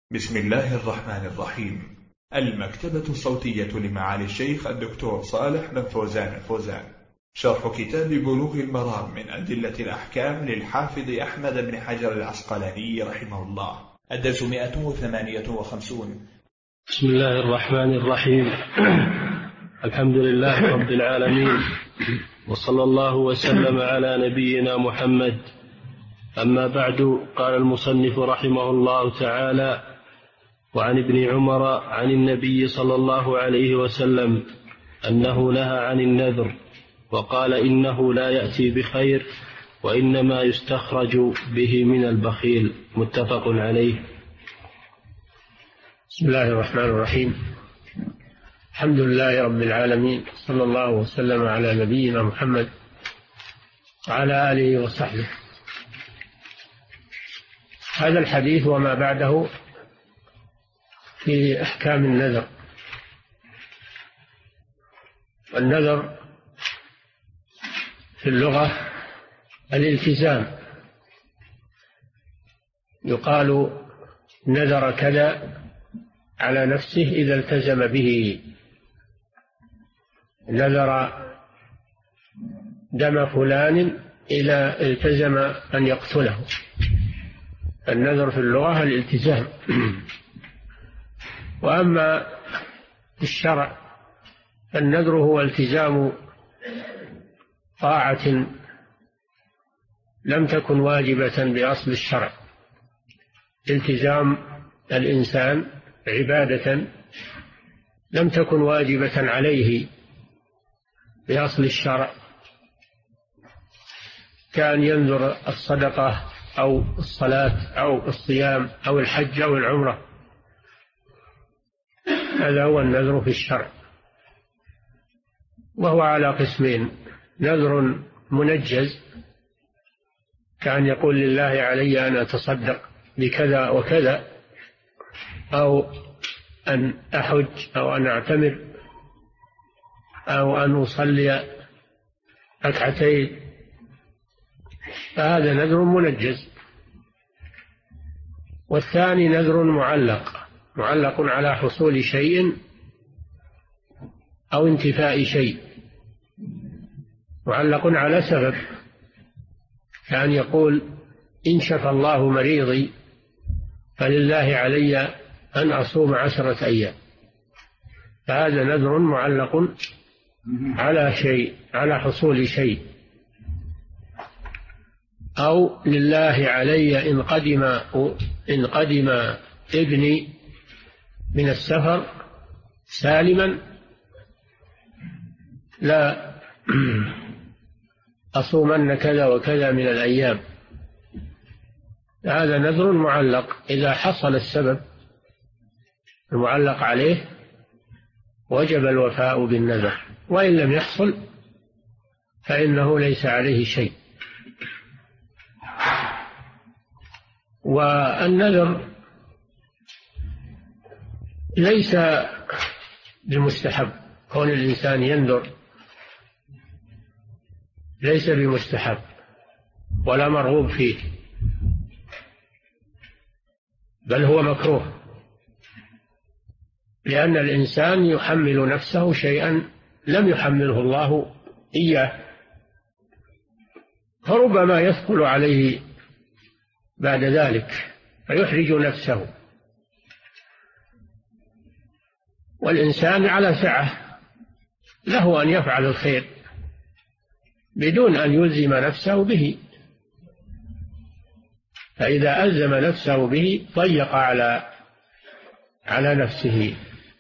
بسم الله الرحمن الرحيم. المكتبة الصوتية لمعالي الشيخ الدكتور صالح بن فوزان الفوزان، شرح كتاب بلوغ المرام من أدلة الأحكام للحافظ أحمد بن حجر العسقلاني رحمه الله، الدرس 158. بسم الله الرحمن الرحيم. الحمد لله رب العالمين، وصلى الله وسلم على نبينا محمد. أما بعد، قال المصنف رحمه الله تعالى: وعن ابن عمر عن النبي صلى الله عليه وسلم أنه نهى عن النذر، وقال إنه لا يأتي بخير، وإنما يستخرج به من البخيل. متفق عليه. بسم الله الرحمن الرحيم. الحمد لله رب العالمين، صلى الله وسلم على نبينا محمد وعلى آله وصحبه. هذا الحديث وما بعده في أحكام النذر. والنذر في اللغة الالتزام، يقال نذر كذا على نفسه إذا التزم به. نذر دم فلان إذا التزم أن يقتله. النذر في اللغة الالتزام. وأما في الشرع النذر هو التزام طاعة لم تكن واجبة بأصل الشرع، التزام الإنسان عبادة لم تكن واجبة عليه بأصل الشرع، كان ينذر الصدقة أو الصلاة أو الصيام أو الحج أو العمرة. هذا هو النذر في الشرع، وهو على قسمين: نذر منجز، كان يقول لله علي أن أتصدق بكذا وكذا، أو أن أحج، أو أن أعتمر، أو أن أصلي ركعتين، فهذا نذر منجز. والثاني نذر معلق على حصول شيء أو انتفاء شيء، معلق على سبب، كان يقول إن شفى الله مريضي فلله علي أن أصوم 10 أيام، فهذا نذر معلق على شيء، على حصول شيء. أو لله علي إن قدم ابني من السفر سالما لا أصومن كذا وكذا من الأيام. هذا نذر معلق، إذا حصل السبب المعلق عليه وجب الوفاء بالنذر، وإن لم يحصل فإنه ليس عليه شيء. والنذر ليس بمستحب، كون الإنسان ينذر ليس بمستحب ولا مرغوب فيه، بل هو مكروه، لأن الإنسان يحمل نفسه شيئا لم يحمله الله إياه، فربما يثقل عليه بعد ذلك فيحرج نفسه. والإنسان على سعة، له أن يفعل الخير بدون أن يلزم نفسه به، فإذا ألزم نفسه به ضيق على نفسه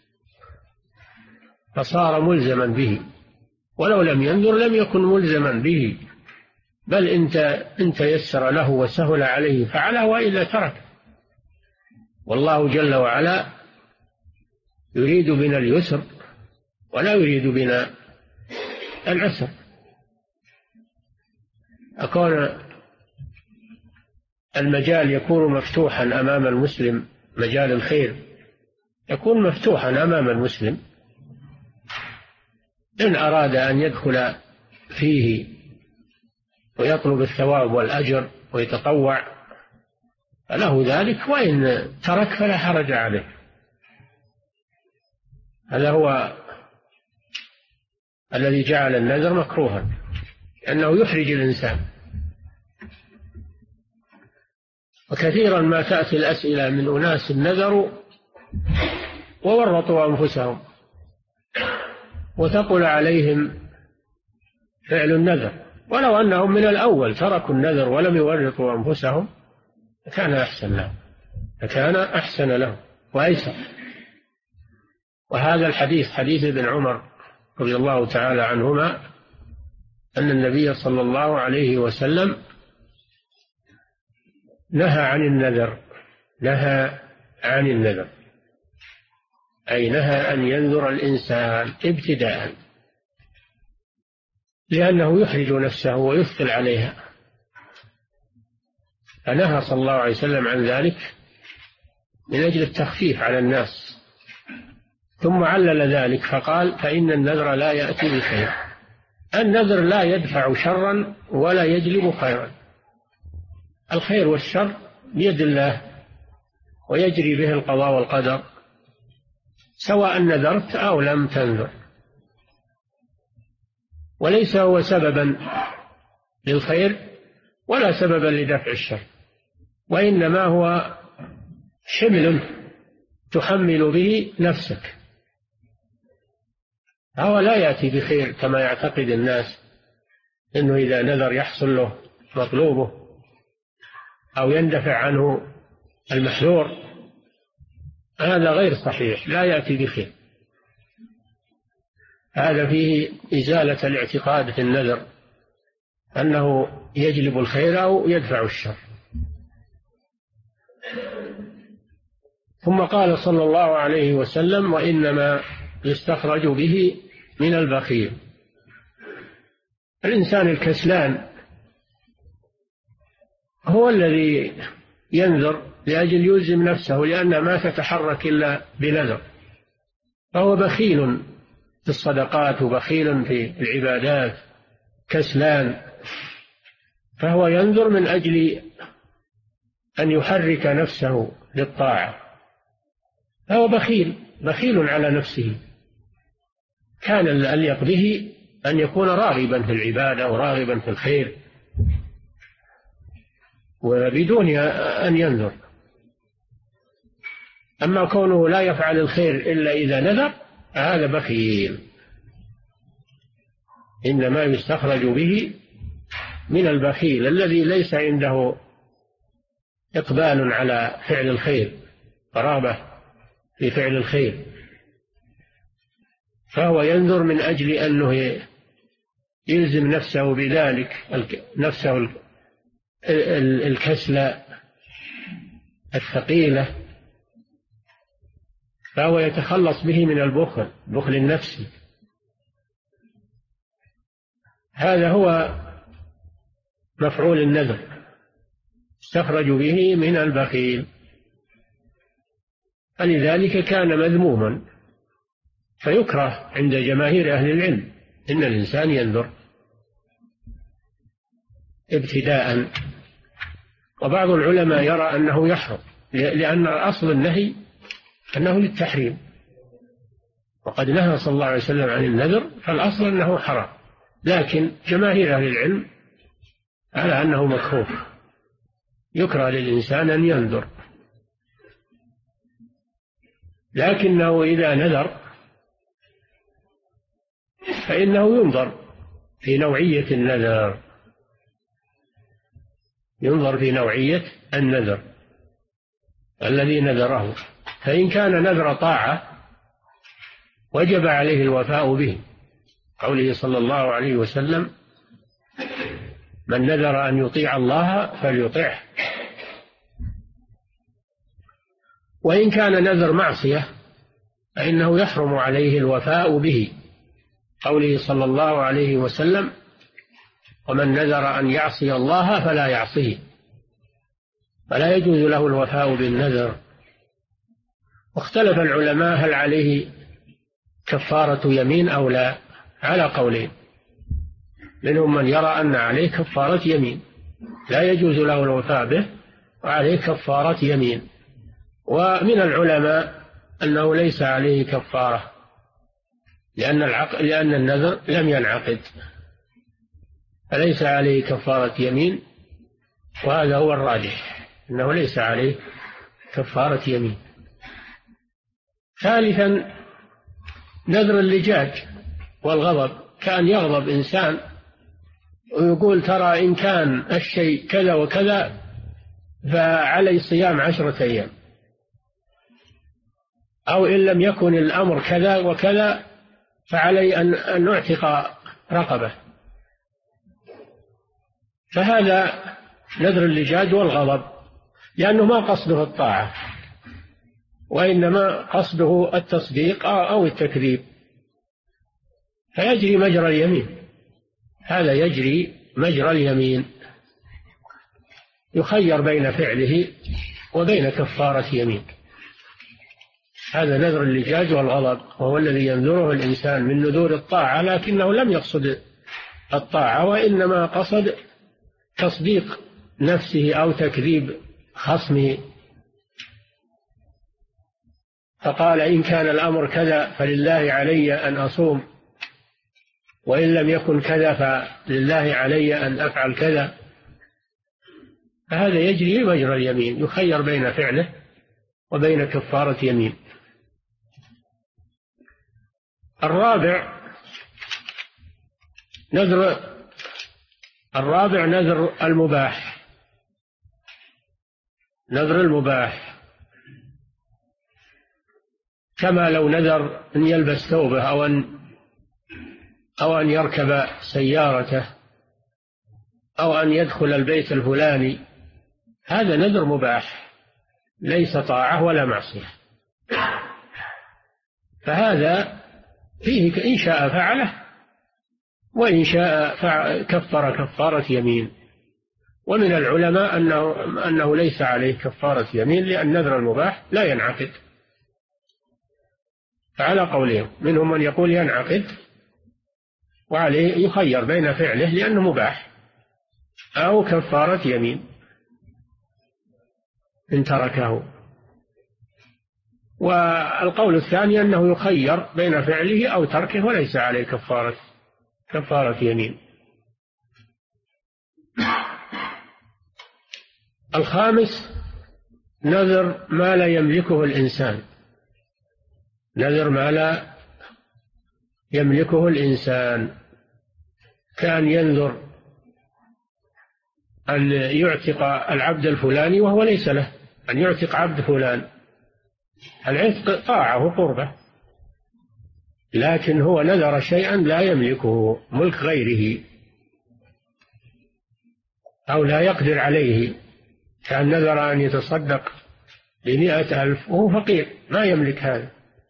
فصار ملزما به، ولو لم ينذر لم يكن ملزما به، بل إن تيسر له وسهل عليه فعله، وإلا ترك. والله جل وعلا يريد بنا اليسر ولا يريد بنا العسر. أكون المجال يكون مفتوحا أمام المسلم، مجال الخير يكون مفتوحا أمام المسلم، إن أراد أن يدخل فيه ويطلب الثواب والأجر ويتطوع فله ذلك، وإن ترك فلا حرج عليه. هذا هو الذي جعل النذر مكروها، لأنه يحرج الإنسان. وكثيرا ما تأتي الأسئلة من أناس نذروا وورطوا أنفسهم، وثقل عليهم فعل النذر، ولو أنهم من الأول تركوا النذر ولم يورطوا أنفسهم كان أحسن لهم وأيسر. وهذا الحديث حديث ابن عمر رضي الله تعالى عنهما أن النبي صلى الله عليه وسلم نهى عن النذر، أي نهى أن ينذر الإنسان ابتداء، لأنه يحرج نفسه ويثقل عليها، فنهى صلى الله عليه وسلم عن ذلك من أجل التخفيف على الناس. ثم علل ذلك فقال: فإن النذر لا يأتي بخير. النذر لا يدفع شرا ولا يجلب خيرا، الخير والشر بيد الله ويجري به القضاء والقدر، سواء نذرت أو لم تنذر، وليس هو سببا للخير ولا سببا لدفع الشر، وإنما هو حمل تحمل به نفسك، هو لا يأتي بخير كما يعتقد الناس إنه إذا نذر يحصل له مطلوبه أو يندفع عنه المحذور. هذا غير صحيح، لا يأتي بخير. هذا فيه إزالة الاعتقاد في النذر أنه يجلب الخير أو يدفع الشر. ثم قال صلى الله عليه وسلم: وإنما يستخرج به من البخيل. الإنسان الكسلان هو الذي ينذر لأجل يلزم نفسه، لأن ما تتحرك إلا بنذر، فهو بخيل في الصدقات وبخيل في العبادات، كسلان، فهو ينذر من أجل أن يحرك نفسه للطاعة، فهو بخيل على نفسه. كان الأليق به أن يكون راغبا في العبادة وراغبا في الخير وبدون أن ينذر. أما كونه لا يفعل الخير إلا إذا نذر هذا بخيل. إنما يستخرج به من البخيل الذي ليس عنده إقبال على فعل الخير، رغبة في فعل الخير، فهو ينذر من أجل أنه يلزم نفسه بذلك، نفسه الكسلة الثقيلة، فهو يتخلص به من البخل النفسي. هذا هو مفعول النذر، استخرج به من البخيل، فلذلك كان مذموما، فيكره عند جماهير أهل العلم إن الإنسان ينذر ابتداء. وبعض العلماء يرى أنه يحرم، لأن أصل النهي أنه للتحريم، وقد نهى صلى الله عليه وسلم عن النذر، فالأصل أنه حرام، لكن جماهير أهل العلم على أنه مكروه، يكره للإنسان أن ينذر، لكنه إذا نذر فإنه ينظر في نوعية النذر، ينظر في نوعية النذر الذي نذره، فإن كان نذر طاعة وجب عليه الوفاء به، قوله صلى الله عليه وسلم: من نذر أن يطيع الله فليطعه. وإن كان نذر معصية فإنه يحرم عليه الوفاء به، قوله صلى الله عليه وسلم: ومن نذر أن يعصي الله فلا يعصيه، فلا يجوز له الوفاء بالنذر. واختلف العلماء هل عليه كفارة يمين أو لا، على قولين، منهم من يرى أن عليه كفارة يمين لا يجوز له الوفاء به، وعليه كفارة يمين. ومن العلماء أنه ليس عليه كفارة لأن النذر لم ينعقد، فليس عليه كفارة يمين، وهذا هو الراجح أنه ليس عليه كفارة يمين. ثالثا نذر اللجاج والغضب، كان يغضب إنسان ويقول ترى إن كان الشيء كذا وكذا فعلي صيام 10 أيام، أو إن لم يكن الأمر كذا وكذا فعلي أن أعتق رقبة. فهذا نذر اللجاج والغضب، لأنه ما قصده الطاعة وإنما قصده التصديق أو التكذيب، فيجري مجرى اليمين. هذا يجري مجرى اليمين، يخير بين فعله وبين كفارة يمين. هذا نذر اللجاج والغضب، وهو الذي ينذره الإنسان من نذور الطاعة، لكنه لم يقصد الطاعة وإنما قصد تصديق نفسه أو تكذيب خصمه، فقال إن كان الأمر كذا فلله علي أن أصوم، وإن لم يكن كذا فلله علي أن أفعل كذا. فهذا يجري مجرى اليمين، يخير بين فعله وبين كفارة يمين. الرابع نذر المباح. نذر المباح كما لو نذر أن يلبس ثوبه أو أن يركب سيارته أو أن يدخل البيت الفلاني، هذا نذر مباح ليس طاعة ولا معصية، فهذا فيه إن شاء فعله وإن شاء كفر كفارة يمين. ومن العلماء أنه ليس عليه كفارة يمين، لأن نذر المباح لا ينعقد، فعلى قولين، منهم من يقول ينعقد وعليه يخير بين فعله لأنه مباح أو كفارة يمين إن تركه. والقول الثاني أنه يخير بين فعله أو تركه وليس عليه كفارة يمين. الخامس نذر ما لا يملكه الإنسان. نذر ما لا يملكه الإنسان، كان ينذر أن يعتق العبد الفلاني وهو ليس له، أن يعتق عبد فلان. العتق طاعة وقربة، لكن هو نذر شيئا لا يملكه، ملك غيره أو لا يقدر عليه، كان نذر أن يتصدق ب100,000 وهو فقير ما يملك هذا،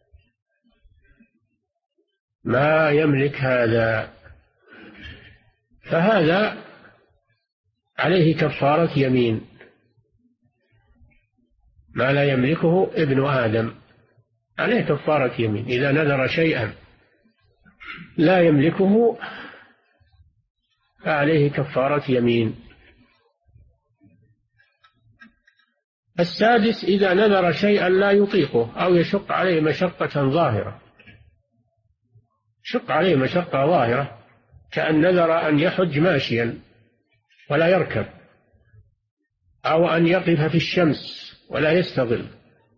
ما يملك هذا، فهذا عليه كفارة يمين. ما لا يملكه ابن آدم عليه كفارة يمين، إذا نذر شيئا لا يملكه فعليه كفارة يمين. السادس إذا نذر شيئا لا يطيقه أو يشق عليه مشقة ظاهرة، شق عليه مشقة ظاهرة، كأن نذر أن يحج ماشيا ولا يركب، أو أن يقف في الشمس ولا يستظل،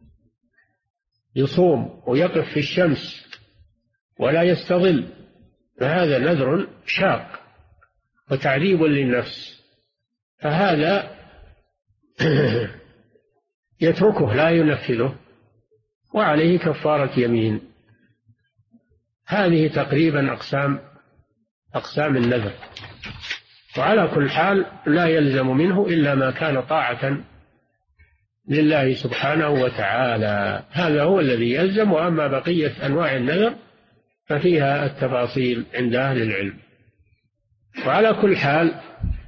يصوم ويقف في الشمس ولا يستظل، فهذا نذر شاق وتعذيب للنفس، فهذا يتركه لا ينفذه وعليه كفارة يمين. هذه تقريبا أقسام النذر، وعلى كل حال لا يلزم منه إلا ما كان طاعة لله سبحانه وتعالى، هذا هو الذي يلزم، وأما بقية أنواع النذر ففيها التفاصيل عند أهل العلم. وعلى كل حال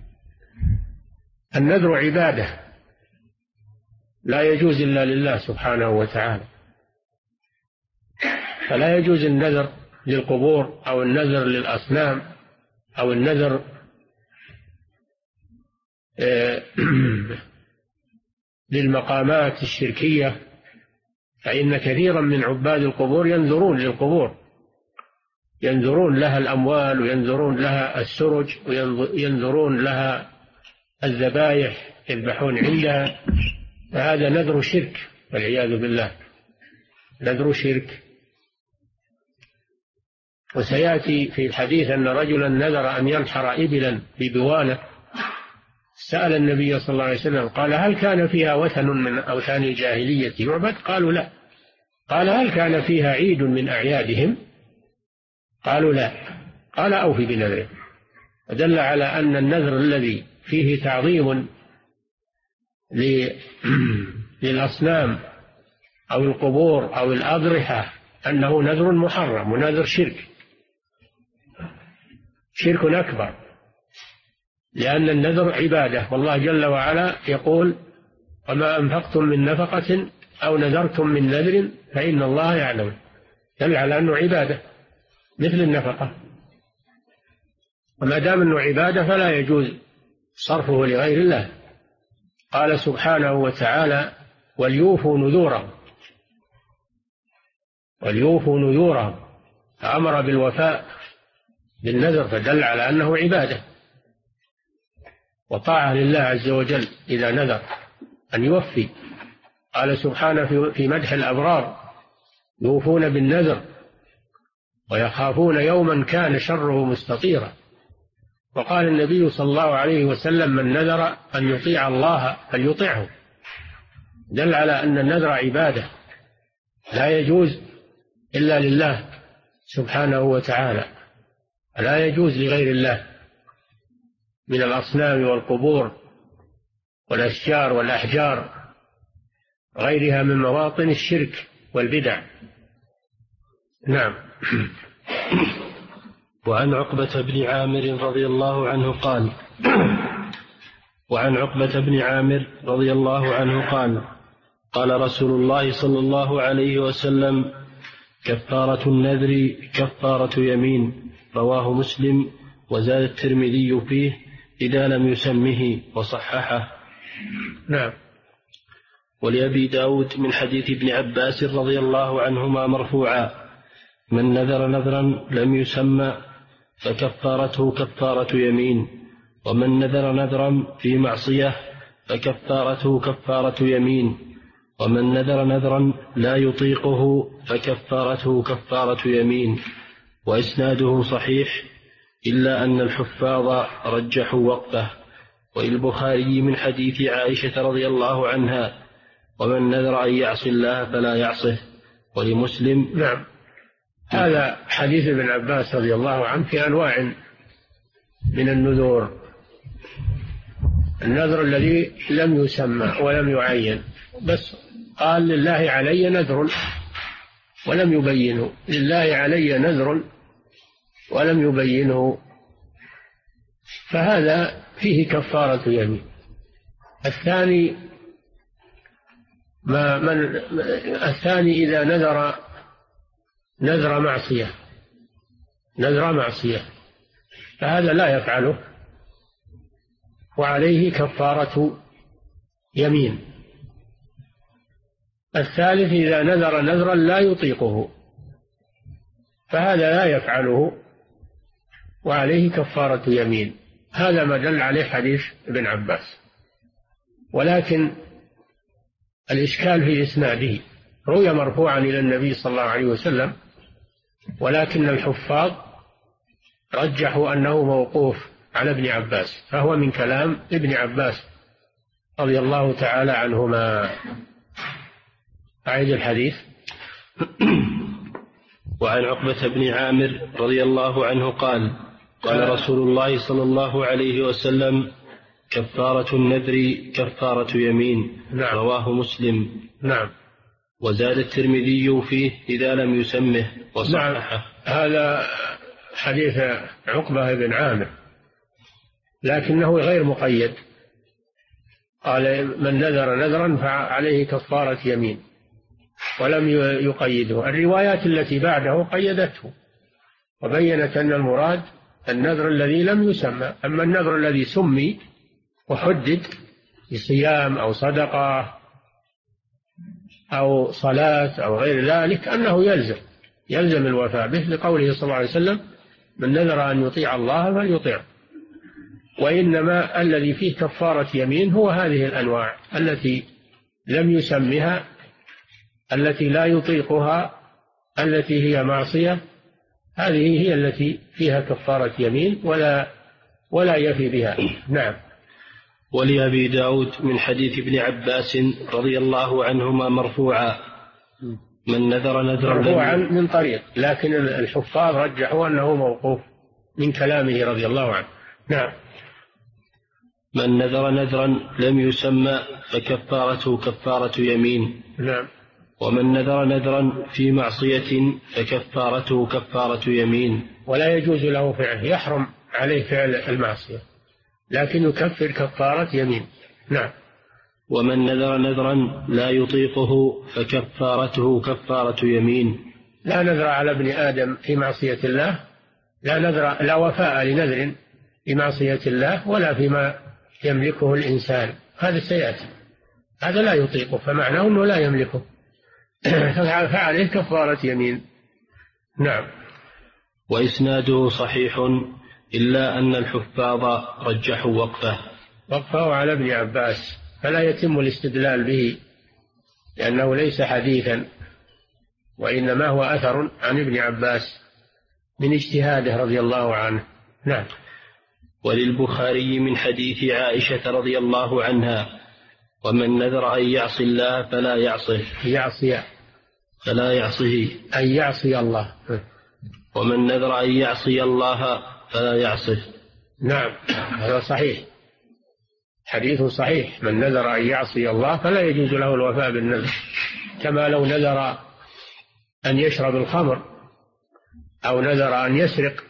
النذر عبادة لا يجوز إلا لله سبحانه وتعالى، فلا يجوز النذر للقبور أو النذر للأصنام أو النذر للمقامات الشركية، فإن كثيرا من عباد القبور ينذرون للقبور، ينذرون لها الأموال، وينذرون لها السرج، وينذرون لها الذبائح يذبحون عندها، فهذا نذر شرك والعياذ بالله، نذر شرك. وسيأتي في الحديث أن رجلا نذر أن ينحر إبلا في بوانة، سأل النبي صلى الله عليه وسلم قال: هل كان فيها وثن من أوثان الجاهلية يعبد؟ قالوا لا. قال: هل كان فيها عيد من أعيادهم؟ قالوا لا. قال: أوفي بنذره. ودل على أن النذر الذي فيه تعظيم للأصنام أو القبور أو الأضرحة أنه نذر محرم ونذر شرك أكبر، لأن النذر عبادة، والله جل وعلا يقول: وما أنفقتم من نفقة أو نذرتم من نذر فإن الله يعلم. دل على أنه عبادة مثل النفقة، وما دام أنه عبادة فلا يجوز صرفه لغير الله. قال سبحانه وتعالى: وليوفوا نذورهم، فأمر بالوفاء بالنذر، فدل على أنه عبادة وطاعة لله عز وجل إذا نذر أن يوفي. قال سبحانه في مدح الأبرار: يوفون بالنذر ويخافون يوما كان شره مستطيرا. وقال النبي صلى الله عليه وسلم: من نذر أن يطيع الله فليطيعه. دل على أن النذر عبادة لا يجوز إلا لله سبحانه وتعالى، لا يجوز لغير الله من الأصنام والقبور والأشجار والأحجار غيرها من مواطن الشرك والبدع. نعم. وعن عقبة بن عامر رضي الله عنه قال: قال رسول الله صلى الله عليه وسلم: كفارة النذر كفارة يمين. رواه مسلم، وزاد الترمذي فيه إذا لم يسمه، وصححه. نعم. ولأبي داود من حديث ابن عباس رضي الله عنهما مرفوعا: من نذر نذرا لم يسمى فكفارته كفارة يمين، ومن نذر نذرا في معصية فكفارته كفارة يمين، ومن نذر نذرا لا يطيقه فكفارته كفارة يمين. وإسناده صحيح، إلا أن الحفاظ رجحوا وقفه. وللبخاري من حديث عائشة رضي الله عنها: ومن نذر أن يعصي الله فلا يعصه. ولمسلم. نعم. هذا حديث ابن عباس رضي الله عنه في أنواع من النذور: النذر الذي لم يسمى ولم يعين، بس قال: لله علي نذر ولم يبينه، لله علي نذر ولم يبينه، فهذا فيه كفارة يمين. الثاني إذا نذر معصية فهذا لا يفعله وعليه كفارة يمين. الثالث إذا نذر نذرا لا يطيقه فهذا لا يفعله وعليه كفارة يمين. هذا ما دل عليه حديث ابن عباس. ولكن الإشكال في إسناده، روي مرفوعا إلى النبي صلى الله عليه وسلم، ولكن الحفاظ رجحوا أنه موقوف على ابن عباس، فهو من كلام ابن عباس رضي الله تعالى عنهما. أعيد الحديث. وعن عقبة بن عامر رضي الله عنه قال: قال رسول الله صلى الله عليه وسلم: كفارة النذر كفارة يمين. نعم. رواه مسلم. نعم. وزاد الترمذي فيه إذا لم يسمه، وصححه. نعم. هذا حديث عقبة بن عامر، لكنه غير مقيد. قال: من نذر نذرا فعليه كفارة يمين، ولم يقيده. الروايات التي بعده قيدته وبينت أن المراد النذر الذي لم يسمى. أما النذر الذي سمي وحدد بصيام أو صدقة أو صلاة أو غير ذلك أنه يلزم الوفاء به، لقوله صلى الله عليه وسلم: من نذر أن يطيع الله فليطيعه. وإنما الذي فيه كفارة يمين هو هذه الأنواع التي لم يسمها، التي لا يطيقها، التي هي معصية، هذه هي التي فيها كفارة يمين ولا يفي بها. نعم. ولأبي داود من حديث ابن عباس رضي الله عنهما مرفوعا: من نذر نذرا مرفوعا من طريق، لكن الحفاظ رجحوا أنه موقوف من كلامه رضي الله عنه. نعم. من نذر نذرا لم يسمى فكفارته كفارة يمين. نعم. ومن نذر نذرا في معصية فكفارته كفارة يمين. ولا يجوز له فعله، يحرم عليه فعل المعصية، لكن يكفر كفارة يمين. نعم. ومن نذر نذرا لا يطيقه فكفارته كفارة يمين. لا نذر على ابن آدم في معصية الله، لا وفاء لنذر في معصية الله ولا فيما يملكه الإنسان، هذا سيأتي، هذا لا يطيقه، فمعناه أنه لا يملكه فعليه كفارة يمين. نعم. وإسناده صحيح إلا أن الحفاظ رجحوا وقفه على ابن عباس، فلا يتم الاستدلال به لأنه ليس حديثا، وإنما هو أثر عن ابن عباس من اجتهاده رضي الله عنه. نعم. وللبخاري من حديث عائشة رضي الله عنها: ومن نذر أن يعصي الله فلا يعصه. فلا يعصه أن يعصي الله. ومن نذر أن يعصي الله فلا يعصه. نعم، هذا صحيح، حديث صحيح. من نذر أن يعصي الله فلا يجوز له الوفاء بالنذر، كما لو نذر أن يشرب الخمر، أو نذر أن يسرق،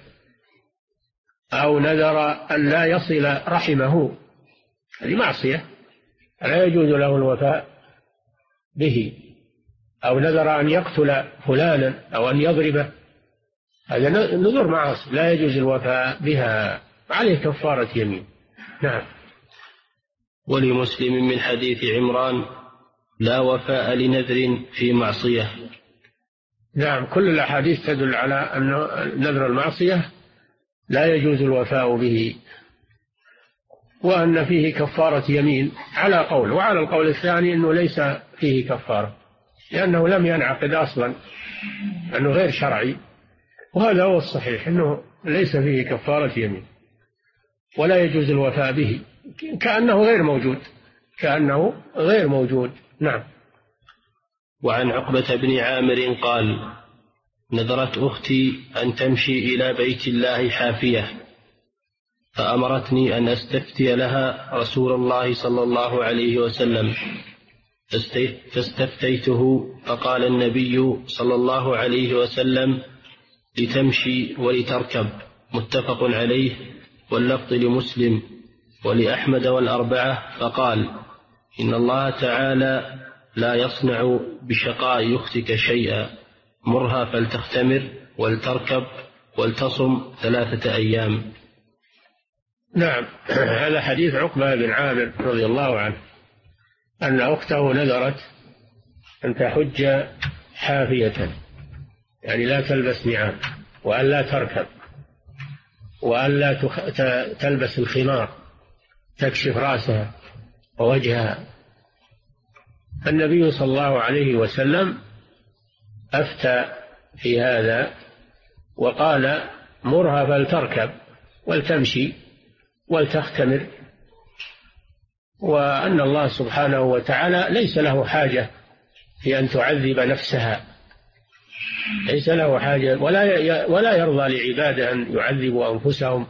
أو نذر أن لا يصل رحمه، هذه معصية لا يجوز له الوفاء به. أو نذر أن يقتل فلانا أو أن يضربه، هذا نذر معاصي لا يجوز الوفاء بها، عليه كفارة يمين. نعم. ولمسلم من حديث عمران: لا وفاء لنذر في معصية. نعم، كل الأحاديث تدل على أن نذر المعصية لا يجوز الوفاء به، وأن فيه كفارة يمين على قول، وعلى القول الثاني أنه ليس فيه كفارة لأنه لم ينعقد أصلا، أنه غير شرعي، وهذا هو الصحيح، أنه ليس فيه كفارة يمين ولا يجوز الوفاء به، كأنه غير موجود. نعم. وعن عقبة بن عامر قال: نذرت أختي أن تمشي إلى بيت الله حافية، فأمرتني أن أستفتي لها رسول الله صلى الله عليه وسلم، فاستفتيته فقال النبي صلى الله عليه وسلم: لتمشي ولتركب. متفق عليه، واللفظ لمسلم ولأحمد والأربعة. فقال: إن الله تعالى لا يصنع بشقاء أختك شيئا، مرها فلتختمر ولتركب ولتصم 3 أيام. نعم، هذا حديث عقبة بن عامر رضي الله عنه أن أخته نذرت أن تحج حافية، يعني لا تلبس نعال، وأن لا تركب، وأن لا تلبس الخمار تكشف رأسها ووجهها. النبي صلى الله عليه وسلم أفتى في هذا وقال: مرها فلتركب ولتمشي ولتختمر، وأن الله سبحانه وتعالى ليس له حاجة في أن تعذب نفسها، ليس له حاجة، ولا يرضى لعباده أن يعذبوا أنفسهم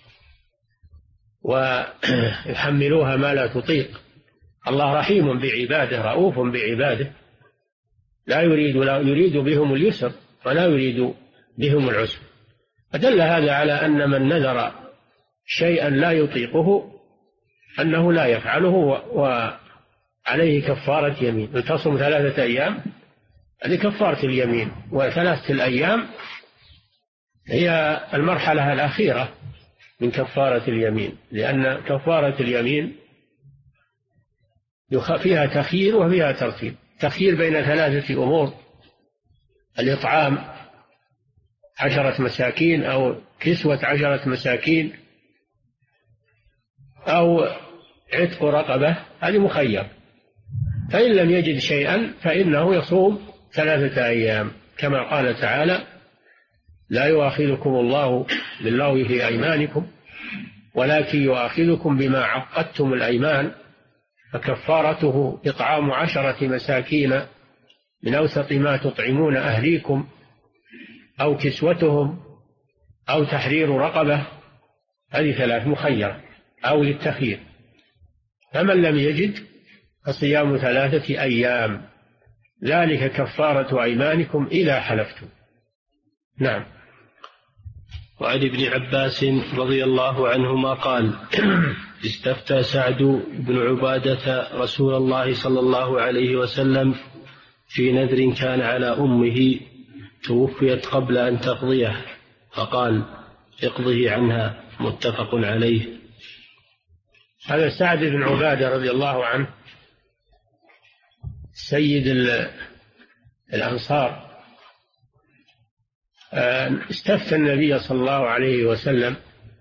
ويحملوها ما لا تطيق. الله رحيم بعباده، رؤوف بعباده، لا يريد بهم اليسر ولا يريد بهم العسر. فدل هذا على أن من نذر شيئا لا يطيقه أنه لا يفعله، وعليه كفارة يمين. تصم 3 أيام، هذه كفارة اليمين، و3 الأيام هي المرحلة الأخيرة من كفارة اليمين، لأن كفارة اليمين فيها تخيير وفيها ترتيب. تخيير بين 3 أمور: الإطعام 10 مساكين، أو كسوة 10 مساكين، أو عتق رقبة، هذه مخير. فإن لم يجد شيئا فإنه يصوم 3 أيام، كما قال تعالى: لا يؤاخذكم الله باللغو في أيمانكم ولكن يؤاخذكم بما عقدتم الأيمان، فكفارته إطعام 10 مساكين من أوسط ما تطعمون أهليكم أو كسوتهم أو تحرير رقبة. هذه 3 مخيرة أو للتخيير. فمن لم يجد فصيام 3 أيام، ذلك كفارة أيمانكم إذا حلفتم. نعم. وعن ابن عباس رضي الله عنهما قال: استفتى سعد بن عبادة رسول الله صلى الله عليه وسلم في نذر كان على أمه توفيت قبل أن تقضيه، فقال: اقضه عنها. متفق عليه. هذا سعد بن عبادة رضي الله عنه سيد الأنصار، استفتى النبي صلى الله عليه وسلم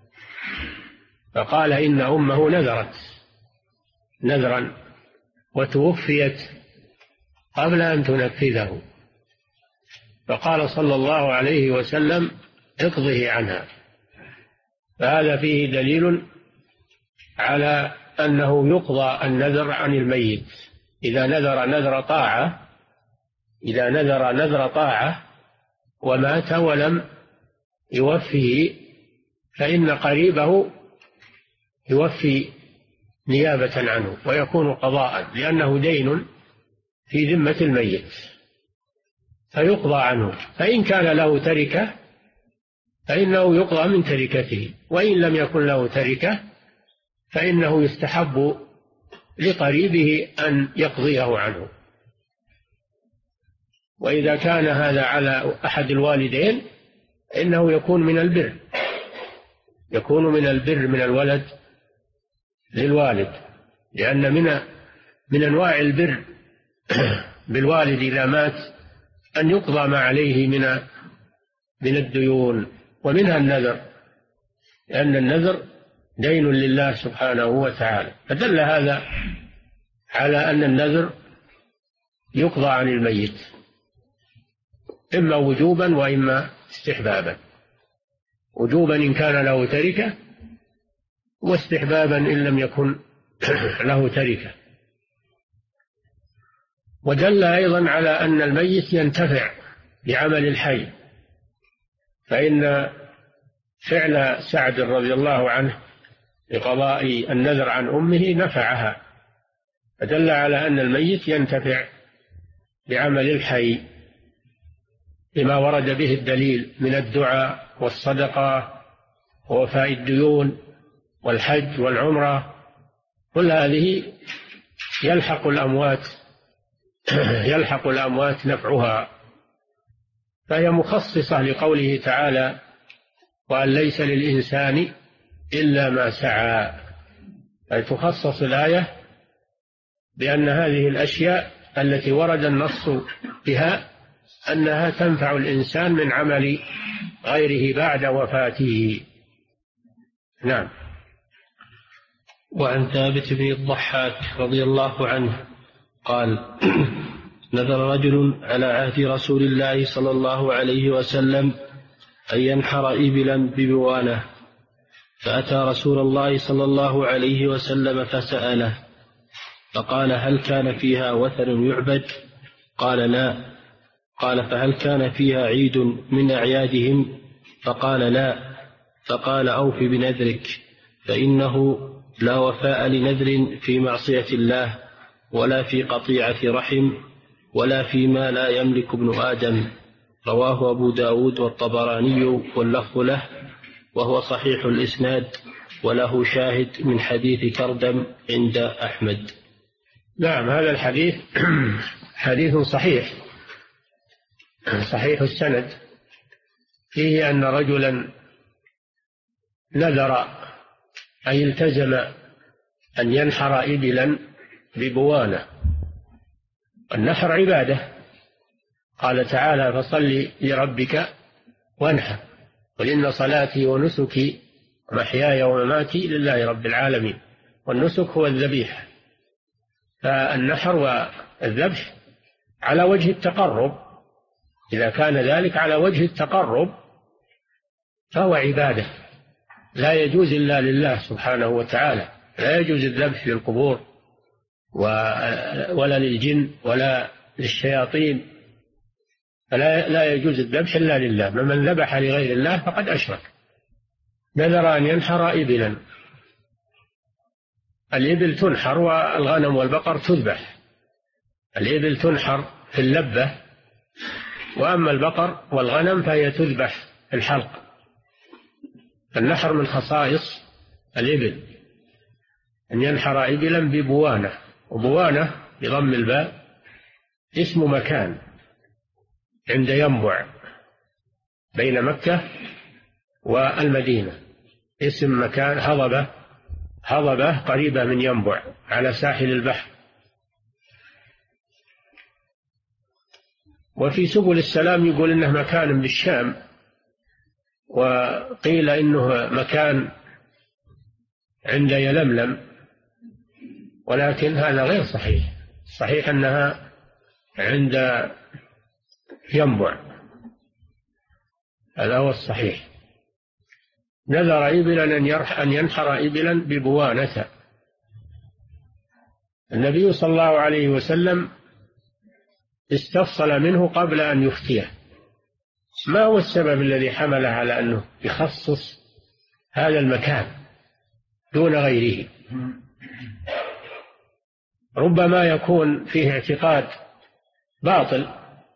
فقال: إن أمه نذرت نذرا وتوفيت قبل أن تنفذه، فقال صلى الله عليه وسلم: اقضه عنها. فهذا فيه دليل على أنه يقضى النذر عن الميت إذا نذر نذر طاعة ومات ولم يوفه، فإن قريبه يوفي نيابة عنه ويكون قضاء، لأنه دين في ذمة الميت فيقضى عنه. فإن كان له تركة فإنه يقضى من تركته، وإن لم يكن له تركة فإنه يستحب لقريبه أن يقضيه عنه. وإذا كان هذا على أحد الوالدين إنه يكون من البر، من الولد للوالد، لأن من أنواع البر بالوالد إذا مات أن يقضى ما عليه من الديون، ومنها النذر، لأن النذر دين لله سبحانه وتعالى. فدل هذا على أن النذر يقضى عن الميت إما وجوبا وإما استحبابا. وجوبا إن كان له تركة، واستحبابا إن لم يكن له تركة. ودل أيضا على أن الميت ينتفع بعمل الحي، فإن فعل سعد رضي الله عنه لقضاء النذر عن أمه نفعها، فدل على أن الميت ينتفع بعمل الحي لما ورد به الدليل من الدعاء والصدقة ووفاء الديون والحج والعمرة. كل هذه يلحق الأموات نفعها، فهي مخصصة لقوله تعالى: وأن ليس للإنسان إلا ما سعى. أي تخصص الآية بأن هذه الأشياء التي ورد النص بها أنها تنفع الإنسان من عمل غيره بعد وفاته. نعم. وعن ثابت بن الضحاك رضي الله عنه قال: نذر رجل على عهد رسول الله صلى الله عليه وسلم أن ينحر إبلا ببوانة، فأتى رسول الله صلى الله عليه وسلم فسأله، فقال: هل كان فيها وثن يعبد؟ قال: لا. قال: فهل كان فيها عيد من أعيادهم؟ فقال: لا. فقال: أوف بنذرك، فإنه لا وفاء لنذر في معصية الله، ولا في قطيعة رحم، ولا فيما لا يملك ابن آدم. رواه أبو داود والطبراني واللفظ له، وهو صحيح الإسناد، وله شاهد من حديث كردم عند أحمد. نعم، هذا الحديث حديث صحيح السند، فيه أن رجلا نذر أي التزم أن ينحر إبلا ببوانة، النحر عبادة، قال تعالى فصل لربك وانحر قل إن صلاتي ونسكي ومحياي ومماتي لله رب العالمين. والنسك هو الذبيحة، فالنحر والذبح على وجه التقرب، إذا كان ذلك على وجه التقرب فهو عبادة لا يجوز إلا لله سبحانه وتعالى. لا يجوز الذبح للقبور ولا للجن ولا للشياطين، فلا يجوز الذبح إلا لله. من ذبح لغير الله فقد أشرك. نذر أن ينحر إبلا، الإبل تنحر والغنم والبقر تذبح. الإبل تنحر في اللبة، وأما البقر والغنم فهي تذبح في الحلق. النحر من خصائص الإبل، أن ينحر إبلا ببوانة، وبوانة بضم الباء اسم مكان عند ينبع بين مكة والمدينة، اسم مكان هضبة قريبة من ينبع على ساحل البحر. وفي سبل السلام يقول إنه مكان بالشام، وقيل إنه مكان عند يلملم، ولكن هذا غير صحيح. صحيح أنها عند ينبع، هذا هو الصحيح. نذر إبلا أن ينحر إبلا ببوانة. النبي صلى الله عليه وسلم استفصل منه قبل أن يفتيه. ما هو السبب الذي حمله على أنه يخصص هذا المكان دون غيره؟ ربما يكون فيه اعتقاد باطل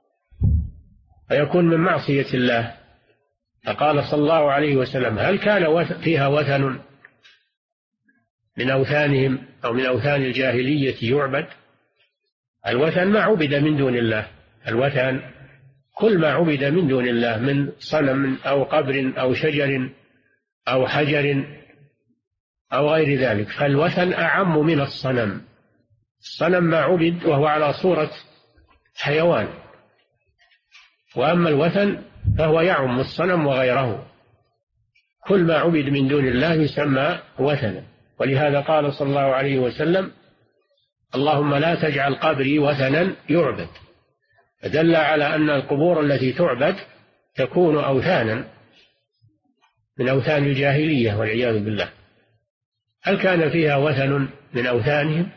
ويكون من معصية الله. فقال صلى الله عليه وسلم هل كان فيها وثن من أوثانهم أو من أوثان الجاهلية يعبد؟ الوثن ما عبد من دون الله، الوثن كل ما عبد من دون الله من صنم أو قبر أو شجر أو حجر أو غير ذلك، فالوثن أعم من الصنم. الصنم ما عبد وهو على صورة حيوان، وأما الوثن فهو يعم الصنم وغيره. كل ما عبد من دون الله يسمى وثنا. ولهذا قال صلى الله عليه وسلم اللهم لا تجعل قبري وثنا يعبد، فدل على أن القبور التي تعبد تكون أوثانا من أوثان الجاهلية والعياذ بالله. هل كان فيها وثن من أوثانهم؟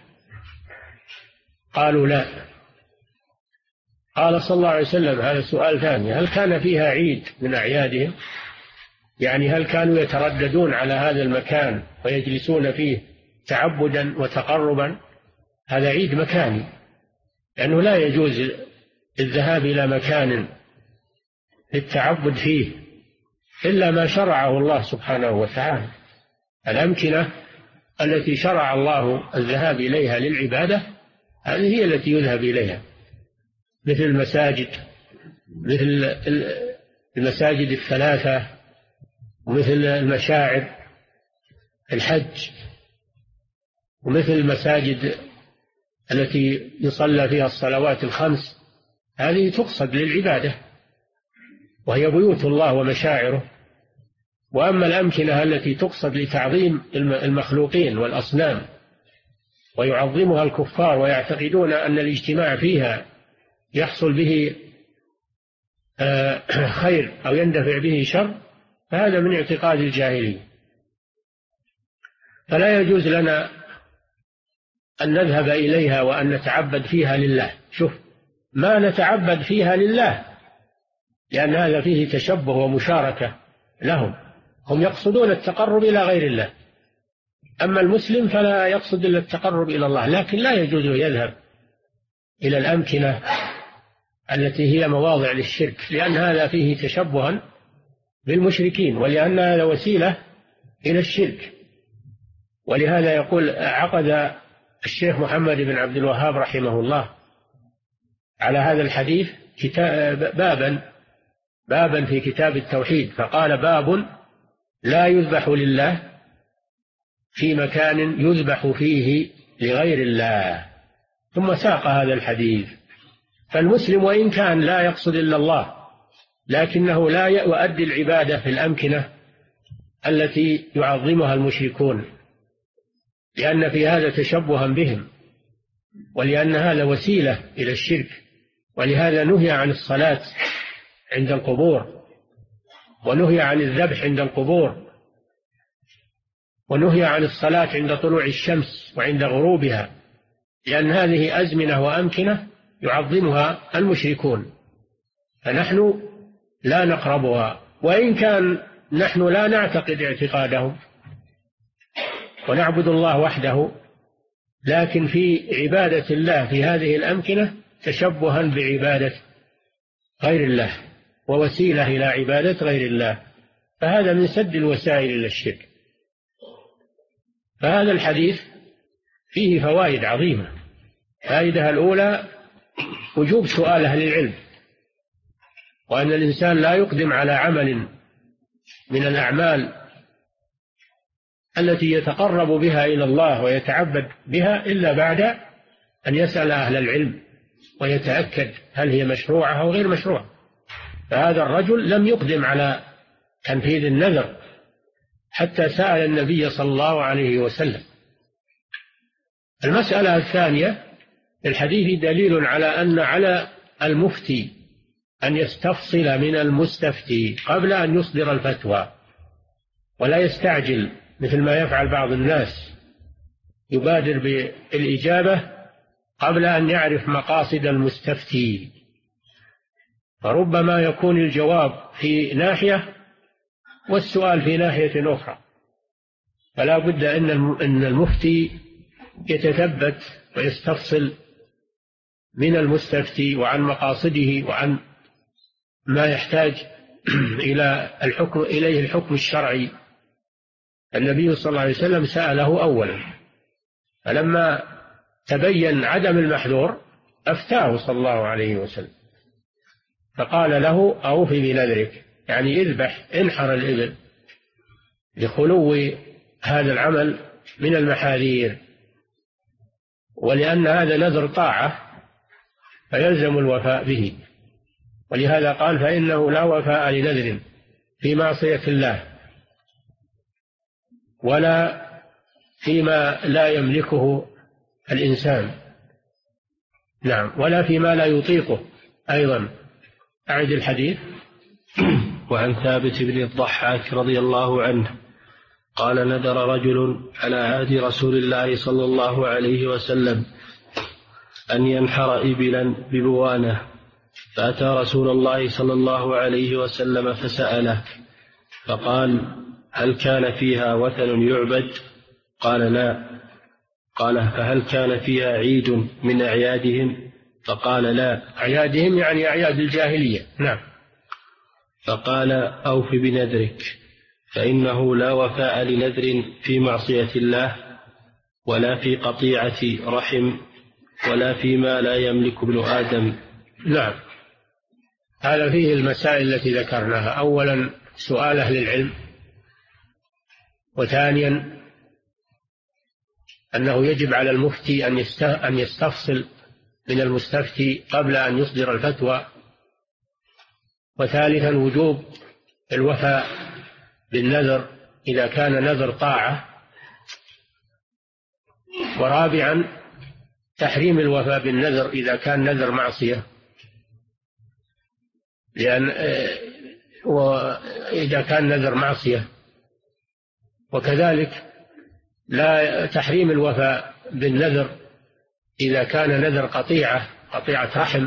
قالوا لا. قال صلى الله عليه وسلم هذا سؤال ثاني، هل كان فيها عيد من أعيادهم؟ يعني هل كانوا يترددون على هذا المكان ويجلسون فيه تعبدا وتقربا؟ هذا عيد مكاني، لأنه لا يجوز الذهاب إلى مكان للتعبد فيه إلا ما شرعه الله سبحانه وتعالى. الأمكنة التي شرع الله الذهاب إليها للعبادة هذه هي التي يذهب إليها، مثل المساجد، مثل المساجد الثلاثة، ومثل المشاعر الحج، ومثل المساجد التي يصلى فيها الصلوات الخمس، هذه تقصد للعبادة وهي بيوت الله ومشاعره. وأما الأمكنة التي تقصد لتعظيم المخلوقين والأصنام ويعظمها الكفار ويعتقدون أن الاجتماع فيها يحصل به خير أو يندفع به شر، فهذا من اعتقاد الجاهلية. فلا يجوز لنا أن نذهب إليها وأن نتعبد فيها لله. شوف، ما نتعبد فيها لله لأن هذا فيه تشبه ومشاركة لهم، هم يقصدون التقرب إلى غير الله. أما المسلم فلا يقصد إلا التقرب إلى الله، لكن لا يجوز يذهب إلى الأمكنة التي هي مواضع للشرك، لأن هذا فيه تشبها بالمشركين، ولأن هذا وسيلة إلى الشرك. ولهذا يقول عقد الشيخ محمد بن عبد الوهاب رحمه الله على هذا الحديث بابا في كتاب التوحيد، فقال باب لا يذبح لله في مكان يذبح فيه لغير الله، ثم ساق هذا الحديث فالمسلم وإن كان لا يقصد إلا الله لكنه لا يؤدي العبادة في الأمكنة التي يعظمها المشركون، لأن في هذا تشبها بهم، ولأن هذا وسيلة إلى الشرك. ولهذا نهي عن الصلاة عند القبور، ونهي عن الذبح عند القبور، ونهي عن الصلاة عند طلوع الشمس وعند غروبها، لأن هذه أزمنة وأمكنة يعظمها المشركون، فنحن لا نقربها، وإن كان نحن لا نعتقد اعتقادهم ونعبد الله وحده، لكن في عبادة الله في هذه الأمكنة تشبها بعبادة غير الله ووسيلة إلى عبادة غير الله، فهذا من سد الوسائل إلى الشرك. فهذا الحديث فيه فوائد عظيمة. الفائدة الأولى وجوب سؤال أهل العلم، وأن الإنسان لا يقدم على عمل من الأعمال التي يتقرب بها إلى الله ويتعبد بها إلا بعد أن يسأل أهل العلم ويتأكد هل هي مشروعة أو غير مشروعة. فهذا الرجل لم يقدم على تنفيذ النذر حتى سأل النبي صلى الله عليه وسلم. المسألة الثانية، الحديث دليل على أن على المفتي أن يستفصل من المستفتي قبل أن يصدر الفتوى، ولا يستعجل مثل ما يفعل بعض الناس، يبادر بالإجابة قبل أن يعرف مقاصد المستفتي، فربما يكون الجواب في ناحية والسؤال في ناحية أخرى. فلا بد أن المفتي يتثبت ويستفصل من المستفتي وعن مقاصده وعن ما يحتاج إليه الحكم الشرعي. النبي صلى الله عليه وسلم سأله أولا، فلما تبين عدم المحذور أفتاه صلى الله عليه وسلم، فقال له أوف بنذرك، يعني اذبح انحر الإبل لخلو هذا العمل من المحاذير، ولأن هذا نذر طاعة فيلزم الوفاء به. ولهذا قال فإنه لا وفاء لنذر في معصية الله ولا فيما لا يملكه الإنسان، نعم، ولا فيما لا يطيقه أيضا. أعد الحديث. وعن ثابت بن الضحاك رضي الله عنه قال نذر رجل على عهد رسول الله صلى الله عليه وسلم أن ينحر إبلا ببوانة، فأتى رسول الله صلى الله عليه وسلم فسأله فقال هل كان فيها وثن يعبد؟ قال لا. قال فهل كان فيها عيد من أعيادهم؟ فقال لا. أعيادهم يعني أعياد الجاهلية. نعم. فقال أوف بنذرك، فإنه لا وفاء لنذر في معصية الله ولا في قطيعة رحم ولا فيما لا يملك ابن آدم. نعم، هذا فيه المسائل التي ذكرناها. أولا سؤال أهل العلم، وثانيا أنه يجب على المفتي أن يستفصل من المستفتي قبل أن يصدر الفتوى، وثالثا وجوب الوفاء بالنذر إذا كان نذر طاعة، ورابعا تحريم الوفاء بالنذر إذا كان نذر معصية، لأن وإذا كان نذر معصية، وكذلك لا تحريم الوفاء بالنذر إذا كان نذر قطيعة رحم،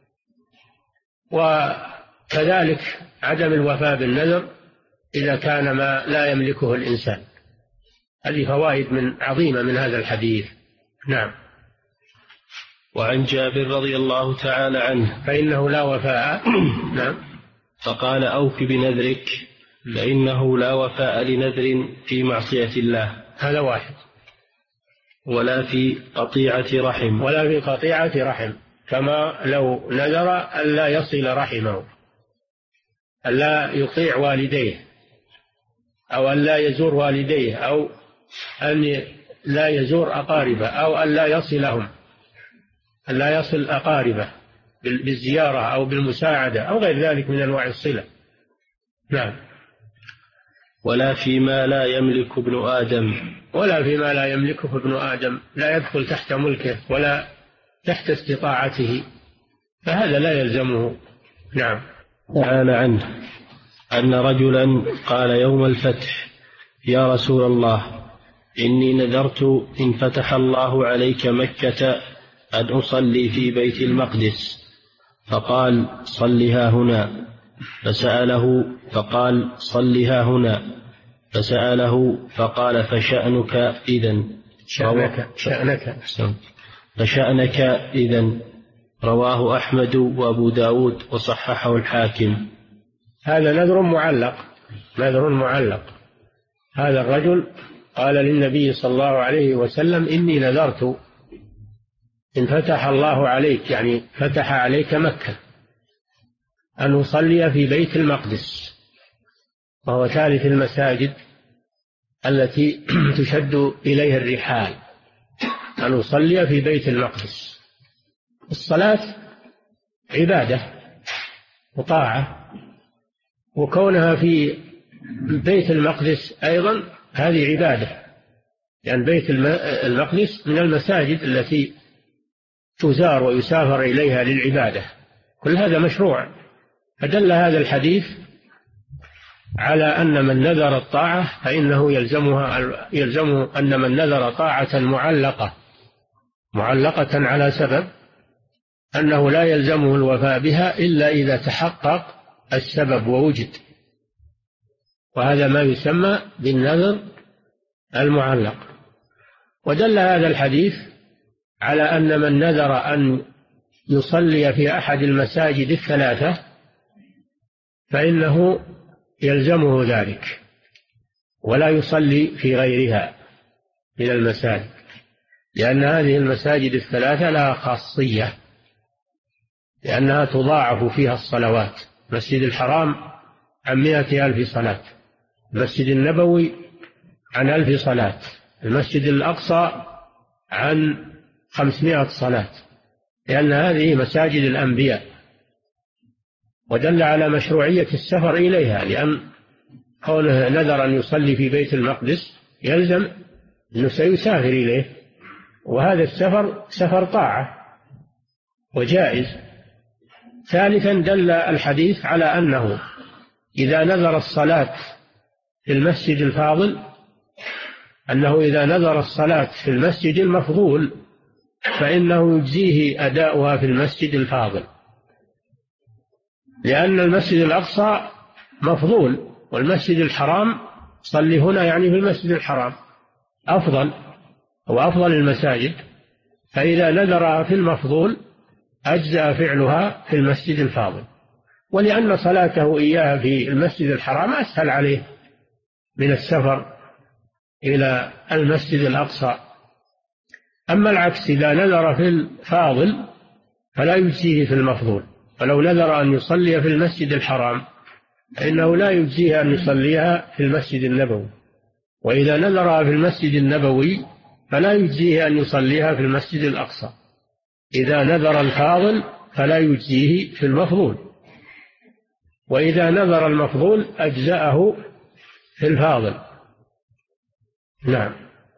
وكذلك عدم الوفاء بالنذر إذا كان ما لا يملكه الإنسان. هذه فوائد عظيمة من هذا الحديث. نعم. وعن جابر رضي الله تعالى عنه فإنه لا وفاء نعم. فقال أوف بنذرك، فإنه لا وفاء لنذر في معصية الله. هذا واحد. ولا في قطيعة رحم. ولا في قطيعة رحم، كما لو نذر ألا يصل رحمه، ألا يطيع والديه، أو ألا يزور والديه، أو أن لا يزور أقاربه، أو ألا يصلهم، ألا يصل أقاربه، بالزيارة أو بالمساعدة أو غير ذلك من أنواع الصلة. نعم. ولا فيما لا يملك ابن آدم، ولا فيما لا يملكه ابن آدم، لا يدخل تحت ملكه ولا تحت استطاعته، فهذا لا يلزمه. نعم. تعالى عنه أن رجلا قال يوم الفتح: يا رسول الله، إني نذرت إن فتح الله عليك مكة أن أصلي في بيت المقدس، فقال: صلها هنا. فسأله فقال: صلها هنا. فسأله فقال: فشأنك إذن. فشأنك إذن. رواه أحمد وأبو داود وصححه الحاكم. هذا نذر معلق. هذا الرجل قال للنبي صلى الله عليه وسلم: إني نذرت إن فتح الله عليك، يعني فتح عليك مكة، أن أصلي في بيت المقدس، وهو ثالث المساجد التي تشد إليها الرحال، أن أصلي في بيت المقدس. الصلاة عبادة وطاعة، وكونها في بيت المقدس أيضا هذه عبادة، لأن بيت المقدس من المساجد التي تزار ويسافر إليها للعبادة، كل هذا مشروع. فدل هذا الحديث على أن من نذر الطاعة فإنه يلزمه أن من نذر طاعة معلقة على سبب، أنه لا يلزمه الوفاء بها إلا إذا تحقق السبب ووجد، وهذا ما يسمى بالنذر المعلق. ودل هذا الحديث على أن من نذر أن يصلي في أحد المساجد الثلاثة فإنه يلزمه ذلك، ولا يصلي في غيرها من المساجد، لأن هذه المساجد الثلاثة لها خاصية، لأنها تضاعف فيها الصلوات. المسجد الحرام عن 100,000 صلاة، المسجد النبوي عن 1000 صلاة، المسجد الأقصى عن 500 صلاة، لأن هذه مساجد الأنبياء. ودل على مشروعية السفر إليها، لأن كونه نذر أن يصلي في بيت المقدس يلزم أنه سيسافر إليه، وهذا السفر سفر طاعة وجائز. ثالثا دل الحديث على أنه إذا نذر الصلاة في المسجد الفاضل، أنه إذا نذر الصلاة في المسجد المفضول فإنه يجزيه أداؤها في المسجد الفاضل، لأن المسجد الأقصى مفضول، والمسجد الحرام صلي هنا يعني في المسجد الحرام أفضل، هو أفضل المساجد، فإذا نذرها في المفضول أجزأ فعلها في المسجد الفاضل، ولأن صلاته إياها في المسجد الحرام أسهل عليه من السفر إلى المسجد الأقصى. أما العكس، إذا نذر في الفاضل فلا يجزيه في المفضول، ولو نذر أن يصلي في المسجد الحرام فإنه لا يجزيه أن يصليها في المسجد النبوي، وإذا نذرها في المسجد النبوي فلا يجزيه أن يصليها في المسجد الأقصى. إذا نذر الفاضل فلا يجزيه في المفضول، وإذا نذر المفضول أجزأه في الفاضل. نعم.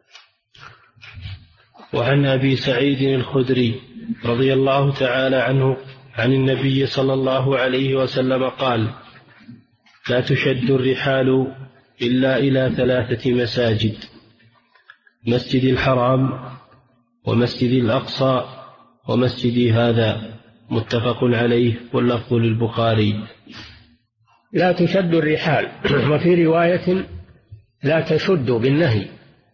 وعن أبي سعيد الخدري رضي الله تعالى عنه عن النبي صلى الله عليه وسلم قال: لا تشد الرحال إلا إلى 3 مساجد: مسجد الحرام، ومسجد الأقصى، ومسجدي هذا. متفق عليه، واللفظ للبخاري. لا تشد الرحال، وفي رواية لا تشد بالنهي.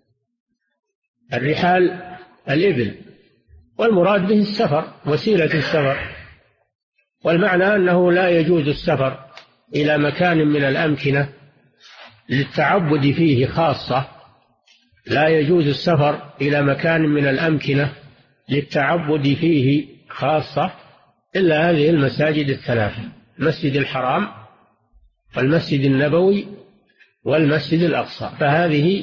الرحال الإبل، والمراد به السفر، وسيلة السفر، والمعنى أنه لا يجوز السفر إلى مكان من الأمكنة للتعبد فيه خاصة، لا يجوز السفر إلى مكان من الأمكنة للتعبد فيه خاصة إلا هذه المساجد الثلاثة: المسجد الحرام، والمسجد النبوي، والمسجد الأقصى، فهذه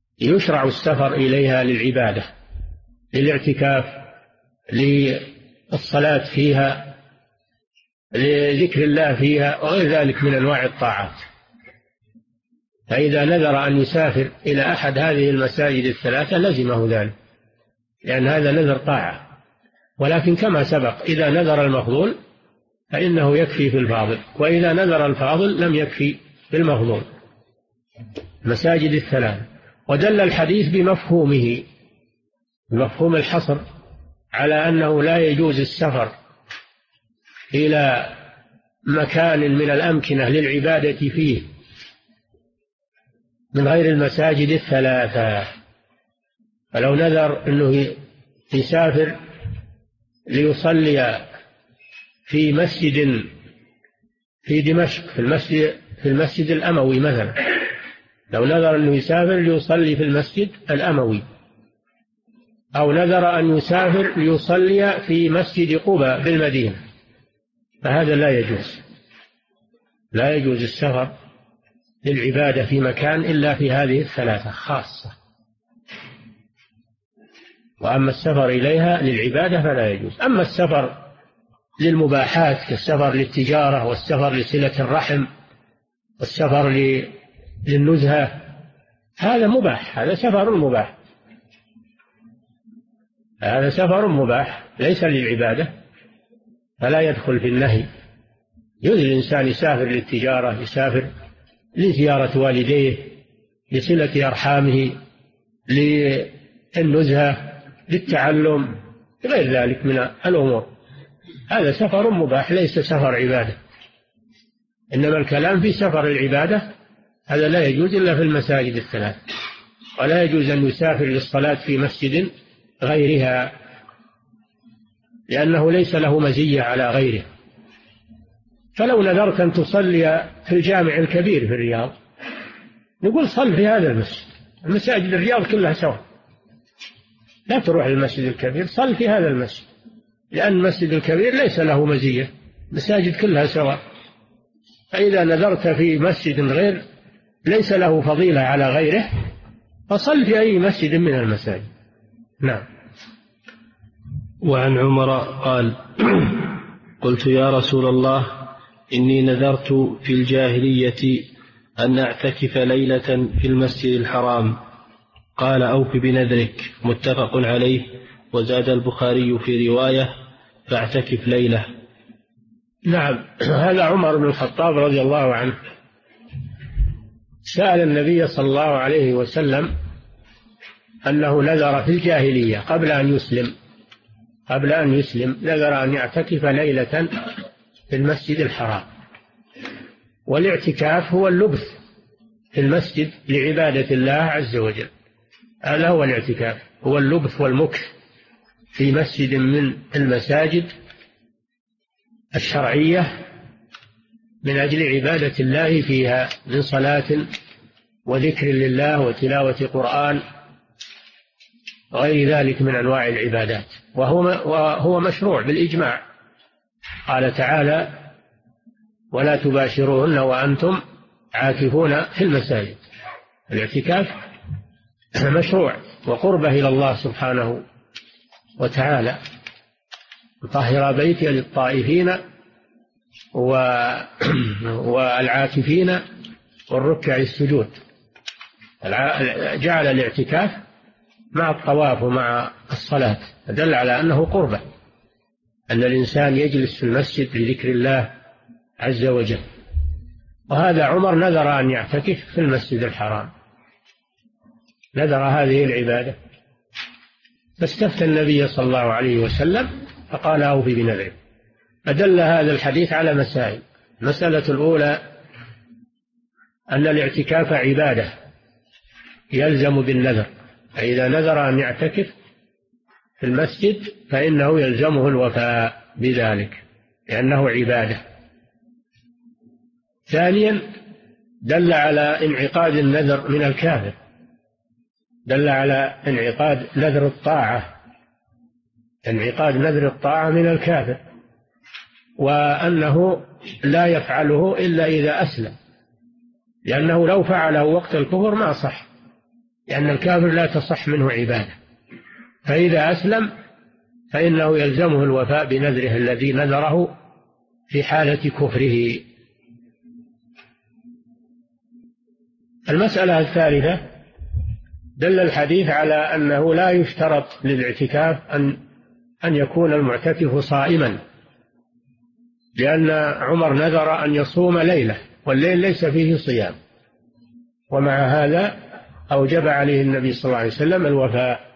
يشرع السفر إليها للعبادة، للاعتكاف، الصلاة فيها، لذكر الله فيها، وغير ذلك من أنواع الطاعات. فإذا نذر أن يسافر إلى أحد هذه المساجد الثلاثة لزمه ذلك، لأن هذا نذر طاعة. ولكن كما سبق إذا نذر المفضول فإنه يكفي في الفاضل، وإذا نذر الفاضل لم يكفي في المفضول. مساجد الثلاث. ودل الحديث بمفهومه، بمفهوم الحصر، على أنه لا يجوز السفر إلى مكان من الأمكنة للعبادة فيه من غير المساجد الثلاثة. فلو نذر أنه يسافر ليصلي في مسجد في دمشق، في المسجد الأموي مثلا، لو نذر أنه يسافر ليصلي في المسجد الأموي، أو نذر أن يسافر ليصلي في مسجد قباء بالمدينة، فهذا لا يجوز. لا يجوز السفر للعبادة في مكان إلا في هذه الثلاثة خاصة. وأما السفر إليها للعبادة فلا يجوز. أما السفر للمباحات كالسفر للتجارة والسفر لصلة الرحم والسفر للنزهة، هذا مباح، هذا سفر مباح، هذا سفر مباح ليس للعبادة، فلا يدخل في النهي. يجوز الإنسان يسافر للتجارة، يسافر لزيارة والديه، لصلة أرحامه، للنزهة، للتعلم، غير ذلك من الأمور. هذا سفر مباح ليس سفر عبادة. إنما الكلام في سفر العبادة هذا لا يجوز إلا في المساجد الثلاث، ولا يجوز أن يسافر للصلاة في مسجد غيرها، لأنه ليس له مزية على غيره. فلو نذرت أن تصلي في الجامع الكبير في الرياض، نقول صل في هذا المسجد، المساجد الرياض كلها سواء، لا تروح للمسجد الكبير، صل في هذا المسجد، لأن المسجد الكبير ليس له مزية، المساجد كلها سواء. فإذا نذرت في مسجد غير ليس له فضيلة على غيره، فصل في أي مسجد من المساجد. نعم. وعن عمر قال: قلت يا رسول الله إني نذرت في الجاهلية أن أعتكف ليلة في المسجد الحرام. قال: أوف بنذرك. متفق عليه. وزاد البخاري في رواية: فاعتكف ليلة. نعم. هذا عمر بن الخطاب رضي الله عنه سأل النبي صلى الله عليه وسلم أنه نذر في الجاهلية قبل أن يسلم نذر أن يعتكف ليلة في المسجد الحرام. والاعتكاف هو اللبث في المسجد لعبادة الله عز وجل، هذا هو الاعتكاف، هو اللبث والمكث في مسجد من المساجد الشرعية من أجل عبادة الله فيها، من صلاة وذكر لله وتلاوة قرآن وغير ذلك من أنواع العبادات. وهو مشروع بالإجماع. قال تعالى: ولا تباشروهن وأنتم عاكفون في المساجد. الاعتكاف مشروع وقربة إلى الله سبحانه وتعالى. طهر بيتي للطائفين والعاكفين والركع السجود. جعل الاعتكاف مع الطواف ومع الصلاة، دل على أنه قربة، أن الإنسان يجلس في المسجد لذكر الله عز وجل. وهذا عمر نذر أن يعتكف في المسجد الحرام، نذر هذه العبادة، فاستفتى النبي صلى الله عليه وسلم فقال: أوف بنذرك. فدل هذا الحديث على مسائل. المسألة الأولى أن الاعتكاف عبادة يلزم بالنذر، فإذا نذر أن يعتكف في المسجد فإنه يلزمه الوفاء بذلك لأنه عبادة. ثانيا دل على انعقاد النذر من الكافر، دل على انعقاد نذر الطاعة من الكافر، وأنه لا يفعله إلا إذا أسلم، لأنه لو فعله وقت الكفر ما صح، لأن الكافر لا تصح منه عبادة. فإذا أسلم فإنه يلزمه الوفاء بنذره الذي نذره في حالة كفره. المسألة الثالثة، دل الحديث على أنه لا يشترط للاعتكاف أن يكون المعتكف صائما، لأن عمر نذر أن يصوم ليلة والليل ليس فيه صيام، ومع هذا أوجب عليه النبي صلى الله عليه وسلم الوفاء،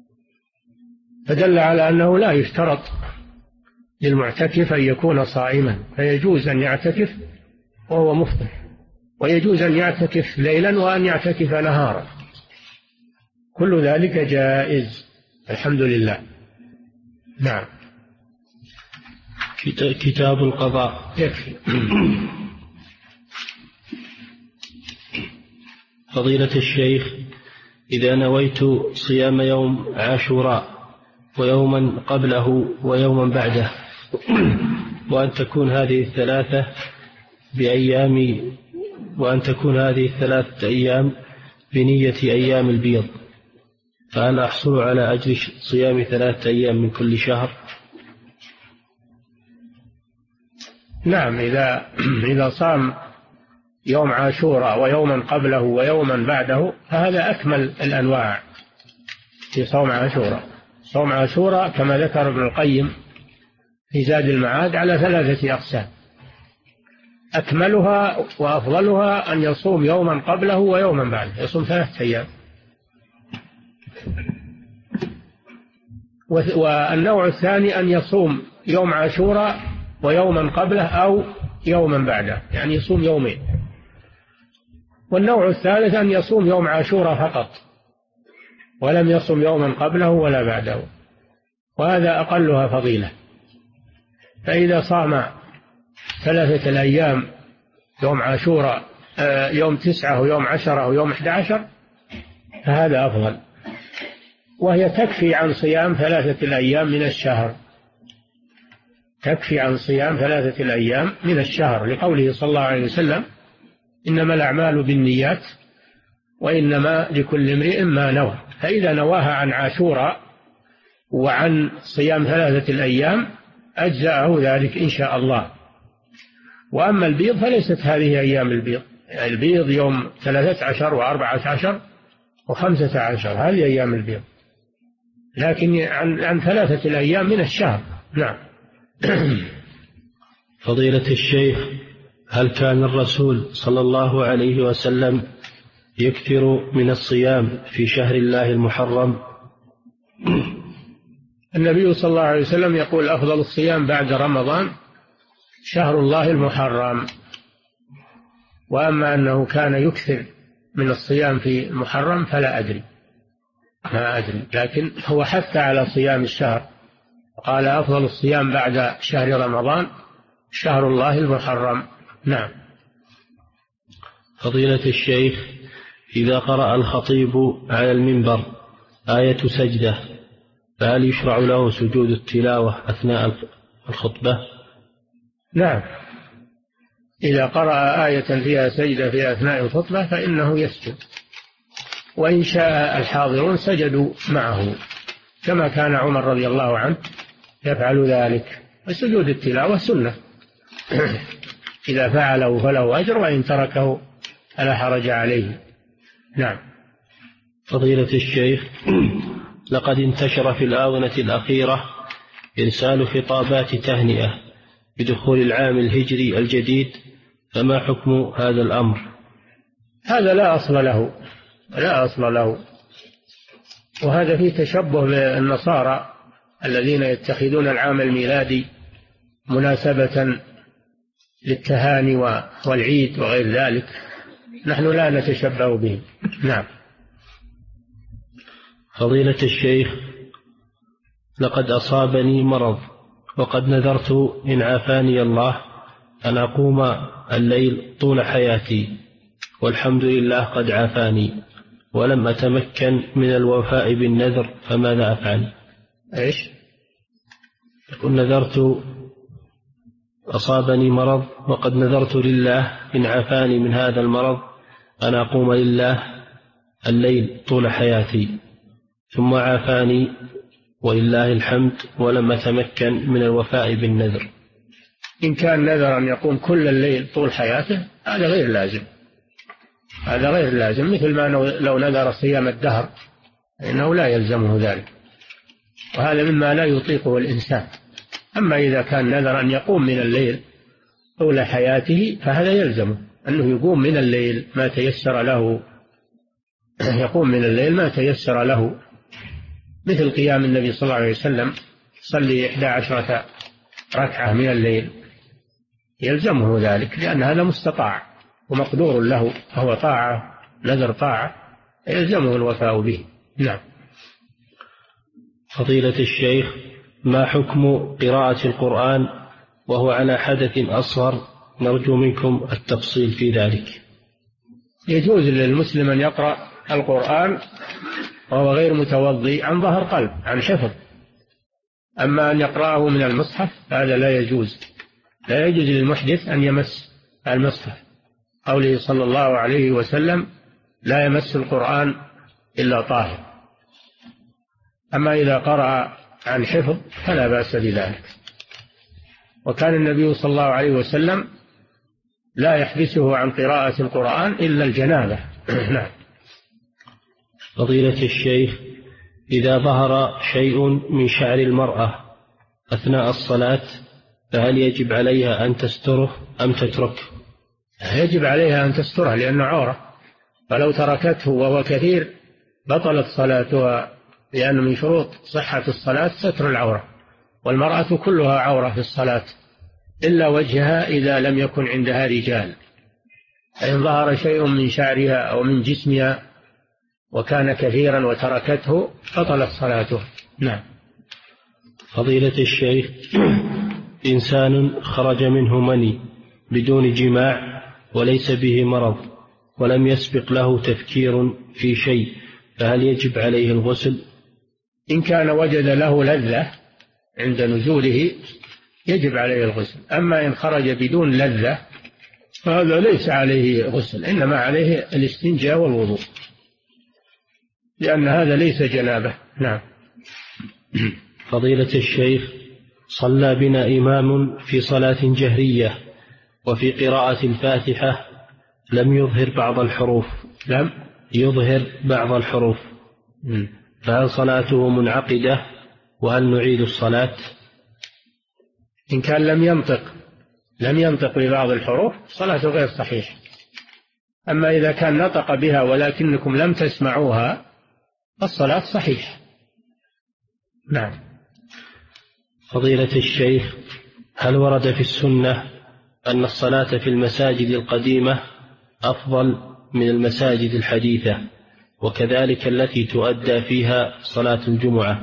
فدل على أنه لا يشترط للمعتكف أن يكون صائما، فيجوز أن يعتكف وهو مفطر، ويجوز أن يعتكف ليلا وأن يعتكف نهارا، كل ذلك جائز الحمد لله. نعم. كتاب القضاء. يكفي. فضيلة الشيخ، إذا نويت صيام يوم عاشوراء ويوما قبله ويوما بعده، وأن تكون هذه الثلاثة أيام بنية أيام البيض، فهل أحصل على أجر صيام 3 أيام من كل شهر؟ نعم، إذا صام يوم عاشوراء ويوما قبله ويوما بعده فهذا أكمل الأنواع في صوم عاشوراء. صوم عاشوراء كما ذكر ابن القيم في زاد المعاد على 3 أقسام، أكملها وأفضلها أن يصوم يوما قبله ويوما بعده، يصوم 3 أيام. والنوع الثاني أن يصوم يوم عاشوراء ويوما قبله أو يوما بعده، يعني يصوم يومين. والنوع الثالث أن يصوم يوم عاشوراء فقط ولم يصوم يوما قبله ولا بعده، وهذا أقلها فضيلة. فإذا صام 3 أيام، يوم عاشوراء يوم 9 ويوم 10 ويوم 11، فهذا أفضل، وهي تكفي عن صيام 3 أيام من الشهر، تكفي عن صيام 3 أيام من الشهر، لقوله صلى الله عليه وسلم: إنما الأعمال بالنيات وإنما لكل امرئ ما نوى. فإذا نواها عن عاشوراء وعن صيام 3 أيام أجزأه ذلك إن شاء الله. وأما البيض فليست هذه أيام البيض، البيض يوم 13 و14 و15، هذه أيام البيض، لكن عن 3 أيام من الشهر. نعم. فضيلة الشيخ، هل كان الرسول صلى الله عليه وسلم يكثر من الصيام في شهر الله المحرم؟ النبي صلى الله عليه وسلم يقول: أفضل الصيام بعد رمضان شهر الله المحرم. وأما أنه كان يكثر من الصيام في المحرم فلا أدري، ما أدري، لكن هو حث على صيام الشهر، قال: أفضل الصيام بعد شهر رمضان شهر الله المحرم. نعم. فضيلة الشيخ، إذا قرأ الخطيب على المنبر آية سجدة فهل يشرع له سجود التلاوة أثناء الخطبة؟ نعم، إذا قرأ آية فيها سجدة في أثناء الخطبة فإنه يسجد، وإن شاء الحاضرون سجدوا معه، كما كان عمر رضي الله عنه يفعل ذلك. وسجود التلاوة سنة، إذا فعله فله أجر، وإن تركه فلا حرج عليه. نعم. فضيلة الشيخ، لقد انتشر في الآونة الأخيرة إرسال خطابات تهنئة بدخول العام الهجري الجديد، فما حكم هذا الأمر؟ هذا لا أصل له، وهذا فيه تشبه بالنصارى الذين يتخذون العام الميلادي مناسبة للتهاني والعيد وغير ذلك، نحن لا نتشبه به. نعم. فضيلة الشيخ، لقد أصابني مرض، وقد نذرت إن عافاني الله أن أقوم الليل طول حياتي، والحمد لله قد عافاني، ولم أتمكن من الوفاء بالنذر، فماذا أفعل؟ إيش؟ أصابني مرض وقد نذرت لله إن عافاني من هذا المرض أن أقوم لله الليل طول حياتي، ثم عافاني ولله الحمد ولم أتمكن من الوفاء بالنذر. إن كان نذرا يقوم كل الليل طول حياته هذا غير لازم، هذا غير لازم، مثل ما لو نذر صيام الدهر إنه لا يلزمه ذلك، وهذا مما لا يطيقه الإنسان. أما إذا كان نذر أن يقوم من الليل طول حياته فهذا يلزمه أنه يقوم من الليل ما تيسر له، يقوم من الليل ما تيسر له، مثل قيام النبي صلى الله عليه وسلم صلي 11 ركعة من الليل، يلزمه ذلك لأن هذا مستطاع ومقدور له، فهو طاعة، نذر طاعة يلزمه الوفاء به. نعم. فضيلة الشيخ، ما حكم قراءة القرآن وهو على حدث أصغر؟ نرجو منكم التفصيل في ذلك. يجوز للمسلم أن يقرأ القرآن وهو غير متوضي عن ظهر قلب، عن حفظ. أما أن يقرأه من المصحف هذا لا يجوز، لا يجوز للمحدث أن يمس المصحف، قوله صلى الله عليه وسلم لا يمس القرآن إلا طاهر. أما إذا قرأ عن حفظ فلا بأس بذلك، وكان النبي صلى الله عليه وسلم لا يحبسه عن قراءة القرآن إلا الجنابة. نعم. فضيلة الشيخ، إذا ظهر شيء من شعر المرأة أثناء الصلاة فهل يجب عليها أن تستره أم تتركه؟ يجب عليها أن تستره لأنه عورة، فلو تركته وهو كثير بطلت صلاتها، لأن من شروط صحة الصلاة ستر العورة، والمرأة كلها عورة في الصلاة إلا وجهها إذا لم يكن عندها رجال. فإن ظهر شيء من شعرها أو من جسمها وكان كثيرا وتركته بطلت صلاته. نعم. فضيلة الشيخ، إنسان خرج منه مني بدون جماع وليس به مرض ولم يسبق له تفكير في شيء، فهل يجب عليه الغسل؟ إن كان وجد له لذة عند نزوله يجب عليه الغسل، أما إن خرج بدون لذة فهذا ليس عليه غسل، إنما عليه الاستنجاء والوضوء، لأن هذا ليس جنابة. نعم. فضيلة الشيخ، صلى بنا إمام في صلاة جهرية وفي قراءة الفاتحة لم يظهر بعض الحروف، فهل صلاته منعقدة وهل نعيد الصلاة؟ إن كان لم ينطق ببعض الحروف صلاته غير صحيح، أما إذا كان نطق بها ولكنكم لم تسمعوها الصلاة صحيح. نعم. فضيلة الشيخ، هل ورد في السنة أن الصلاة في المساجد القديمة أفضل من المساجد الحديثة وكذلك التي تؤدى فيها صلاة الجمعة؟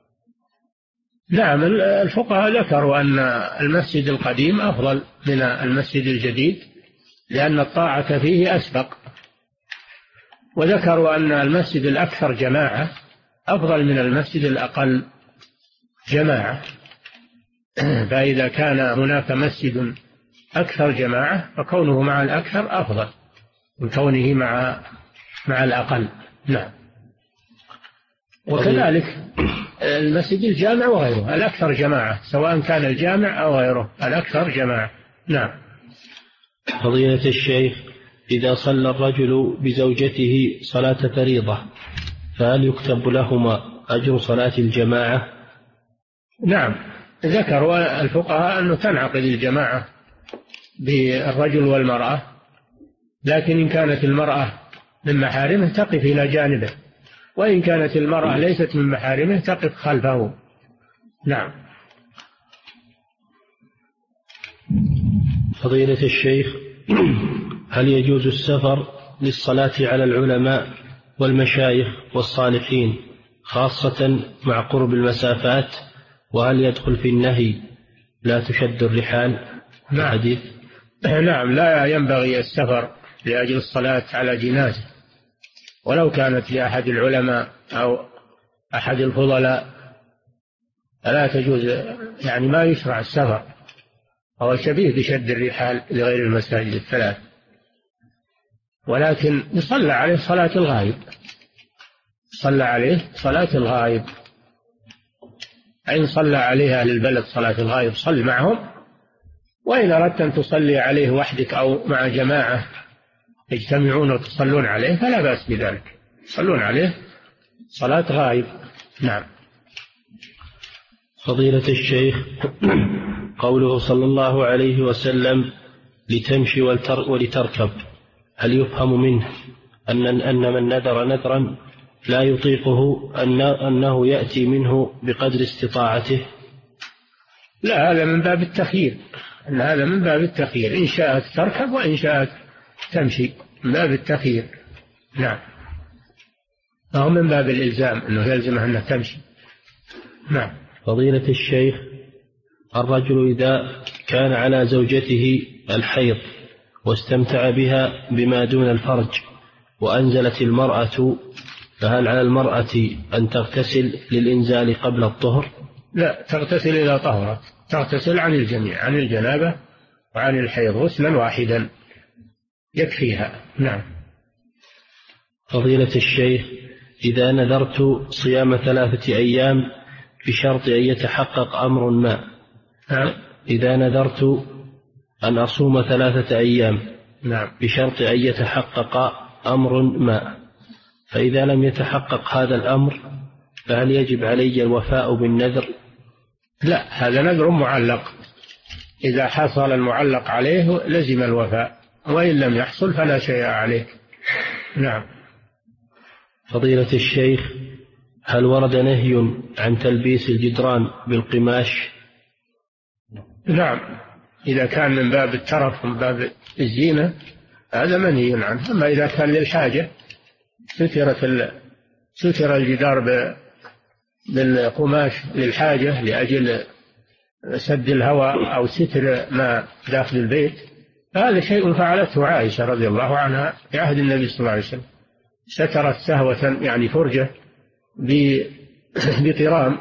نعم، الفقهاء ذكروا أن المسجد القديم أفضل من المسجد الجديد لأن الطاعة فيه أسبق، وذكروا أن المسجد الأكثر جماعة أفضل من المسجد الأقل جماعة، فإذا كان هناك مسجد أكثر جماعة فكونه مع الأكثر أفضل من كونه مع الأقل. نعم. وكذلك المسجد الجامع وغيره الأكثر جماعة، سواء كان الجامع أو غيره الأكثر جماعة. نعم. فضيلة الشيخ، إذا صلى الرجل بزوجته صلاة فريضة فهل يكتب لهما أجر صلاة الجماعة؟ نعم، ذكروا الفقهاء أنه تنعقد الجماعة بالرجل والمرأة، لكن إن كانت المرأة من محارمه تقف إلى جانبه، وإن كانت المرأة ليست من محارمه تقف خلفه. نعم. فضيلة الشيخ، هل يجوز السفر للصلاة على العلماء والمشايخ والصالحين خاصة مع قرب المسافات، وهل يدخل في النهي لا تشد الرحال؟ نعم. حديث. نعم، لا ينبغي السفر لأجل الصلاة على جنازة ولو كانت لأحد العلماء أو أحد الفضلاء، فلا تجوز، يعني ما يشرع السفر، هو شبيه بشد الرحال لغير المساجد الثلاث، ولكن يصلى عليه صلاة الغائب، صلى عليه صلاة الغائب. إن صلى عليها أهل البلد صلاة الغائب صل معهم، وإن أردت أن تصلي عليه وحدك أو مع جماعة تجتمعون وتصلون عليه فلا بأس بذلك، تصلون عليه صلاة غائب. نعم. فضيلة الشيخ، قوله صلى الله عليه وسلم لتمشي ولتركب، هل يفهم منه أن من نذر نذرا لا يطيقه أنه يأتي منه بقدر استطاعته؟ لا، هذا من باب التخيير، أن هذا من باب التخيير، إن شاءت تركب وإن شاءت تمشي، من باب التخيير. نعم، أو من باب الإلزام أنه يلزمه أنه تمشي. نعم. فضيلة الشيخ، الرجل إذا كان على زوجته الحيض واستمتع بها بما دون الفرج وأنزلت المرأة، فهل على المرأة أن تغتسل للإنزال قبل الطهر؟ لا، تغتسل إذا طهرت، تغتسل عن الجميع، عن الجنابة وعن الحيض غسلا واحدا يكفيها. نعم. فضيلة الشيخ، إذا نذرت صيام 3 أيام بشرط أن يتحقق أمر ما. نعم. إذا نذرت أن أصوم 3 أيام. نعم. بشرط أن يتحقق أمر ما، فإذا لم يتحقق هذا الأمر فهل يجب علي الوفاء بالنذر؟ لا، هذا نذر معلق، إذا حصل المعلق عليه لزم الوفاء، وإن لم يحصل فلا شيء عليه. نعم. فضيلة الشيخ، هل ورد نهي عن تلبيس الجدران بالقماش؟ نعم، إذا كان من باب الترف ومن باب الزينة هذا منهي عنه. أما إذا كان للحاجة ستر الجدار بالقماش للحاجة لأجل سد الهواء أو ستر ما داخل البيت، هذا شيء فعلته عائشة رضي الله عنها في عهد النبي صلى الله عليه وسلم، سترت سهوة يعني فرجة بقرام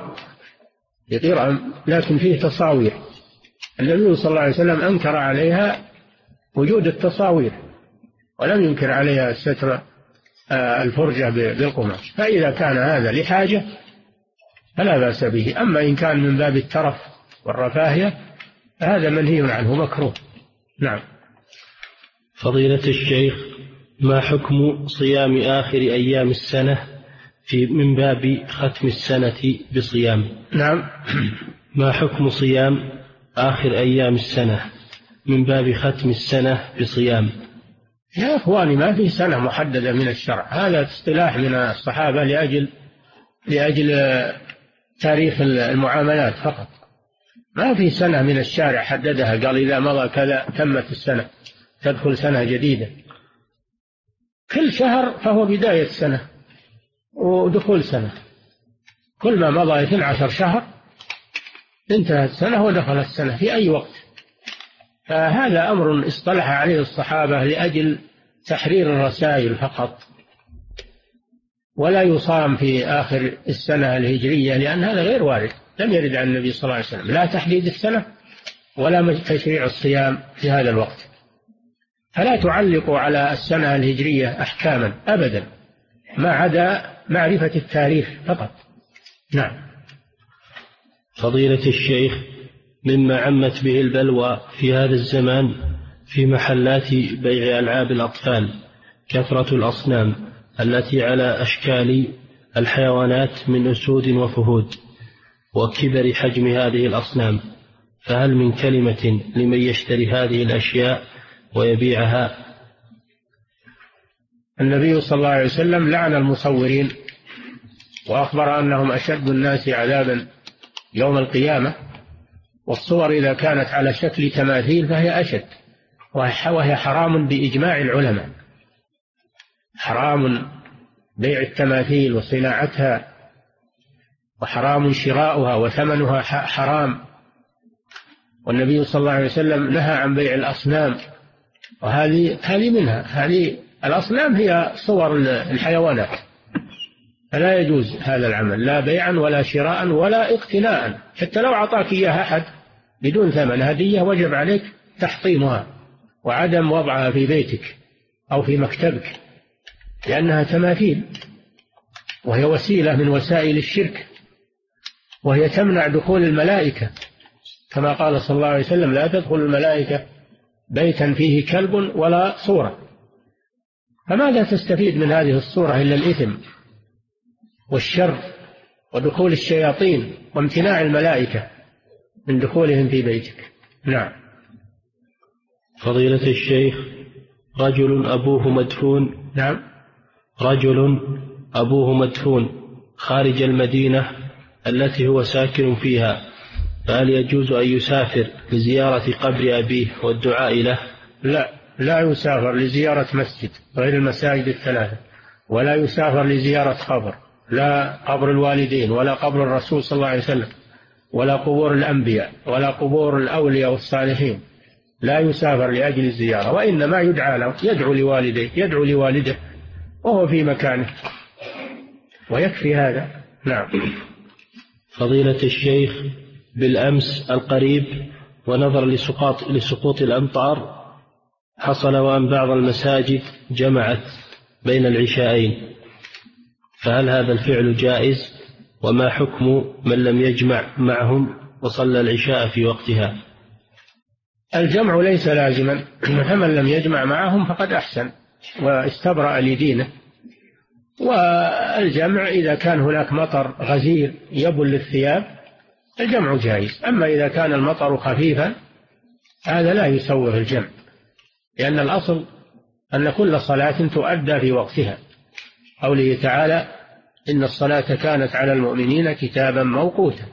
لكن فيه تصاوير. النبي صلى الله عليه وسلم أنكر عليها وجود التصاوير ولم ينكر عليها ستر الفرجة بالقماش، فإذا كان هذا لحاجة فلا بأس به. أما إن كان من باب الترف والرفاهية فهذا منهي عنه، مكروه. نعم. فضيلة الشيخ، ما حكم صيام آخر أيام السنة من باب ختم السنة بصيام؟ نعم. ما حكم صيام آخر أيام السنة من باب ختم السنة بصيام؟ يا أخواني، ما في سنة محددة من الشرع، هذا اصطلاح من الصحابة لأجل تاريخ المعاملات فقط. ما في سنة من الشارع حددها قال إذا مضى كذا تمت السنة تدخل سنة جديدة. كل شهر فهو بداية سنة ودخول سنة، كل ما مضى 12 شهر انتهت السنة ودخل السنة في أي وقت. فهذا أمر اصطلح عليه الصحابة لأجل تحرير الرسائل فقط، ولا يصام في آخر السنة الهجرية، لأن هذا غير وارد، لم يرد عن النبي صلى الله عليه وسلم لا تحديد السنة ولا تشريع الصيام في هذا الوقت. فلا تعلقوا على السنة الهجرية أحكاما أبدا ما عدا معرفة التاريخ فقط. نعم. فضيلة الشيخ، مما عمت به البلوى في هذا الزمان في محلات بيع ألعاب الأطفال كثرة الأصنام التي على أشكال الحيوانات من أسود وفهود وكبر حجم هذه الأصنام، فهل من كلمة لمن يشتري هذه الأشياء ويبيعها؟ النبي صلى الله عليه وسلم لعن المصورين وأخبر أنهم أشد الناس عذابا يوم القيامة، والصور إذا كانت على شكل تماثيل فهي أشد، وهي حرام بإجماع العلماء، حرام بيع التماثيل وصناعتها، وحرام شراؤها وثمنها حرام. والنبي صلى الله عليه وسلم نهى عن بيع الأصنام، وهذه منها، هذه الأصنام هي صور الحيوانات، فلا يجوز هذا العمل لا بيعا ولا شراء ولا اقتناء. حتى لو أعطاك إياها أحد بدون ثمن هدية وجب عليك تحطيمها وعدم وضعها في بيتك أو في مكتبك، لأنها تماثيل وهي وسيلة من وسائل الشرك. وهي تمنع دخول الملائكة، كما قال صلى الله عليه وسلم: لا تدخل الملائكة بيتا فيه كلب ولا صورة. فماذا تستفيد من هذه الصورة إلا الإثم والشر ودخول الشياطين وامتناع الملائكة من دخولهم في بيتك. نعم. فضيلة الشيخ، رجل أبوه مدفون. نعم. رجل أبوه مدفون خارج المدينة التي هو ساكن فيها، فهل يجوز أن يسافر لزيارة قبر أبيه والدعاء له؟ لا يسافر لزيارة مسجد غير المساجد الثلاثة، ولا يسافر لزيارة قبر، لا قبر الوالدين ولا قبر الرسول صلى الله عليه وسلم ولا قبور الأنبياء ولا قبور الأولياء والصالحين. لا يسافر لأجل الزيارة، وإنما يدعى له، يدعو لوالديه، يدعو لوالده وهو في مكانه، ويكفي هذا. نعم. فضيلة الشيخ، بالأمس القريب ونظر لسقوط الأمطار حصل وأن بعض المساجد جمعت بين العشاءين، فهل هذا الفعل جائز؟ وما حكم من لم يجمع معهم وصلى العشاء في وقتها؟ الجمع ليس لازما، فمن لم يجمع معهم فقد أحسن واستبرأ لدينه. والجمع إذا كان هناك مطر غزير يبل الثياب الجمع جائز. أما إذا كان المطر خفيفا هذا لا يسوغ الجمع، لأن الأصل أن كل صلاة تؤدى في وقتها. قوله تعالى: إن الصلاة كانت على المؤمنين كتابا موقوتا.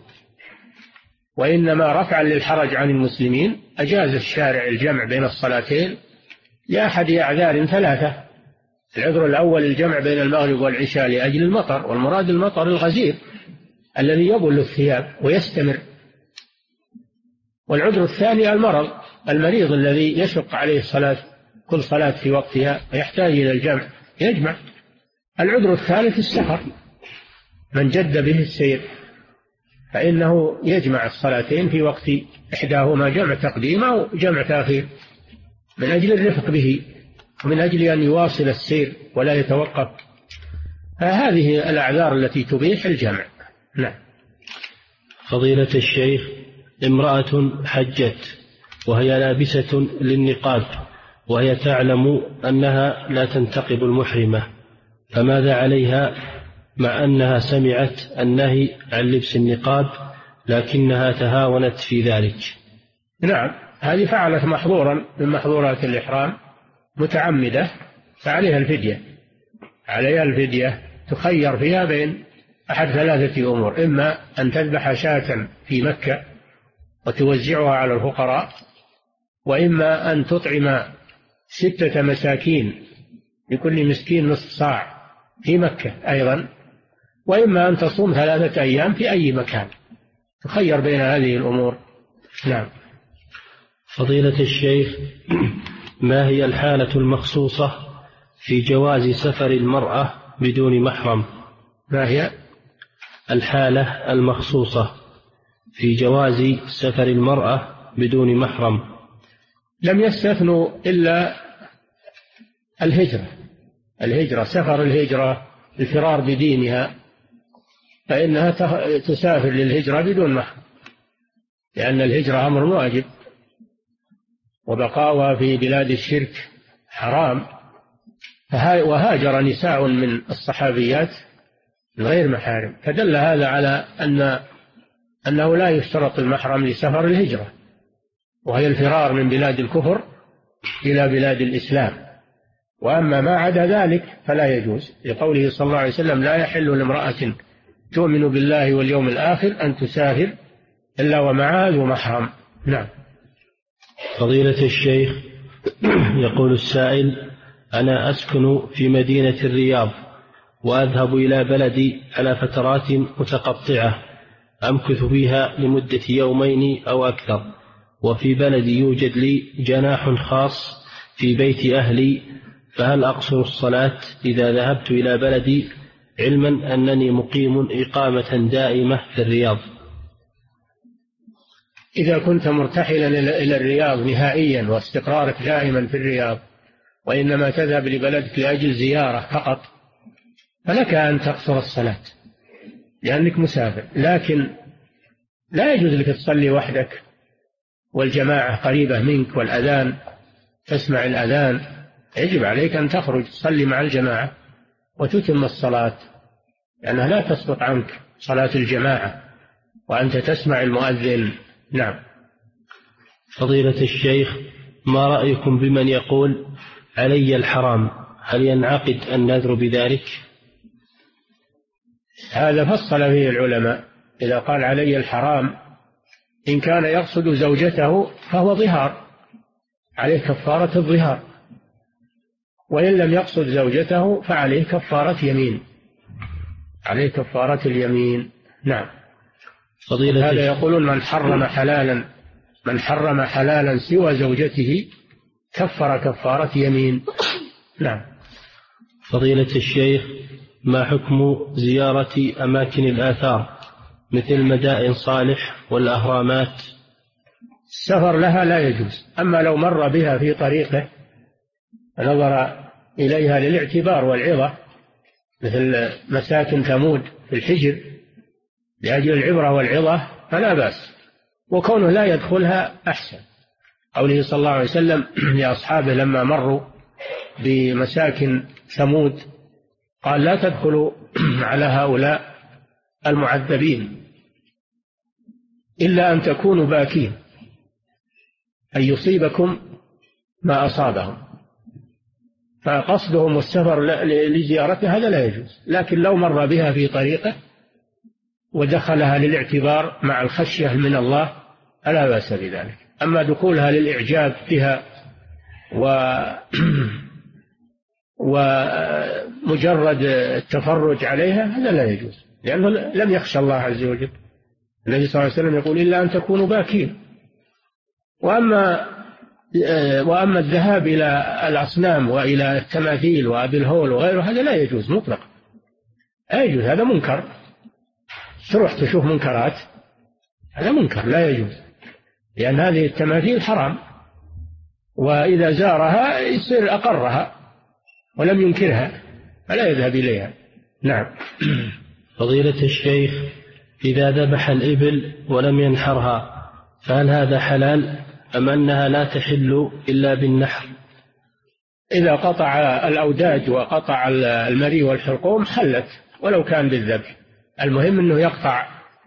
وإنما رفعا للحرج عن المسلمين أجاز الشارع الجمع بين الصلاتين لأحد أعذار ثلاثة. العذر الأول الجمع بين المغرب والعشاء لأجل المطر، والمراد المطر الغزير الذي يبل الثياب ويستمر. والعذر الثاني المريض الذي يشق عليه كل صلاة في وقتها ويحتاج إلى الجمع يجمع. العذر الثالث السفر، من جد به السير فإنه يجمع الصلاتين في وقت إحداهما، جمع تقديم أو جمع تأخير، من أجل الرفق به ومن أجل أن يواصل السير ولا يتوقف. فهذه الأعذار التي تبيح الجمع. نعم. فضيلة الشيخ، امرأة حجت وهي لابسة للنقاب وهي تعلم أنها لا تنتقب المحرمة، فماذا عليها مع أنها سمعت النهي عن لبس النقاب لكنها تهاونت في ذلك؟ نعم، هذه فعلت محظورا من محظورات الإحرام متعمدة، فعليها الفدية. عليها الفدية تخير فيها بين أحد ثلاثة أمور: إما أن تذبح شاة في مكة وتوزعها على الفقراء، وإما أن تطعم 6 مساكين لكل مسكين نصف صاع في مكة أيضا، وإما أن تصوم 3 أيام في أي مكان. تخير بين هذه الأمور. نعم. فضيلة الشيخ، ما هي الحالة المخصوصة في جواز سفر المرأة بدون محرم؟ ما هي الحالة المخصوصة في جواز سفر المرأة بدون محرم؟ لم يستثنوا إلا الهجرة، سفر الهجرة، الفرار بدينها، فإنها تسافر للهجرة بدون محرم، لأن الهجرة أمر واجب، وبقاؤها في بلاد الشرك حرام. وهاجر نساء من الصحابيات غير محارم، فدل هذا على أنه لا يشترط المحرم لسفر الهجرة، وهي الفرار من بلاد الكفر إلى بلاد الإسلام. وأما ما عدا ذلك فلا يجوز، لقوله صلى الله عليه وسلم: لا يحل لامرأة تؤمن بالله واليوم الآخر أن تسافر إلا ومعها ذو محرم. نعم. فضيلة الشيخ، يقول السائل: أنا أسكن في مدينة الرياض وأذهب إلى بلدي على فترات متقطعة أمكث فيها لمدة يومين أو أكثر، وفي بلدي يوجد لي جناح خاص في بيت أهلي، فهل أقصر الصلاة إذا ذهبت إلى بلدي علما أنني مقيم إقامة دائمة في الرياض؟ إذا كنت مرتحلا إلى الرياض نهائيا واستقرارك دائما في الرياض، وإنما تذهب لبلدك لأجل زيارة فقط، فلك أن تقصر الصلاة لأنك مسافر. لكن لا يجوز لك تصلي وحدك والجماعة قريبة منك والأذان تسمع الأذان، يجب عليك أن تخرج تصلي مع الجماعة وتتم الصلاة، لأنها لا تسقط عنك صلاة الجماعة وأنت تسمع المؤذن. نعم. فضيلة الشيخ، ما رأيكم بمن يقول علي الحرام؟ هل ينعقد النذر بذلك؟ هذا فصل فيه العلماء. إذا قال علي الحرام إن كان يقصد زوجته فهو ظهار، عليه كفارة الظهار، وإن لم يقصد زوجته فعليه كفارة يمين، عليه كفارة اليمين. نعم. فضيلة هذا يقولون من حرم حلالا سوى زوجته كفر كفارة يمين. نعم. فضيلة الشيخ، ما حكم زيارة أماكن الآثار مثل مدائن صالح والأهرامات؟ السفر لها لا يجوز، أما لو مر بها في طريقه نظر إليها للاعتبار والعظة مثل مساكن ثمود في الحجر لأجل العبرة والعظة فلا بأس، وكونه لا يدخلها أحسن. قوله صلى الله عليه وسلم لأصحابه لما مروا بمساكن ثمود قال لا تدخلوا على هؤلاء المعذبين إلا أن تكونوا باكين، أن يصيبكم ما أصابهم. فقصدهم السفر لزيارته هذا لا يجوز، لكن لو مر بها في طريقه ودخلها للاعتبار مع الخشية من الله فلا بأس بذلك. أما دخولها للإعجاب بها ومجرد التفرج عليها هذا لا يجوز، لأنه لم يخشى الله عز وجل. النبي صلى الله عليه وسلم يقول إلا أن تكونوا باكين. وأما الذهاب إلى الأصنام وإلى التماثيل وأبي الهول وغيره هذا لا يجوز مطلقا، لا يجوز، هذا منكر. تروح تشوف منكرات هذا منكر لا يجوز، لأن هذه التماثيل حرام، وإذا زارها يصير أقرها ولم ينكرها فلا يذهب إليها. نعم. فضيلة الشيخ، إذا ذبح الإبل ولم ينحرها فهل هذا حلال أم أنها لا تحل إلا بالنحر؟ إذا قطع الأوداج وقطع المري والحلقوم حلت ولو كان بالذبح، المهم أنه يقطع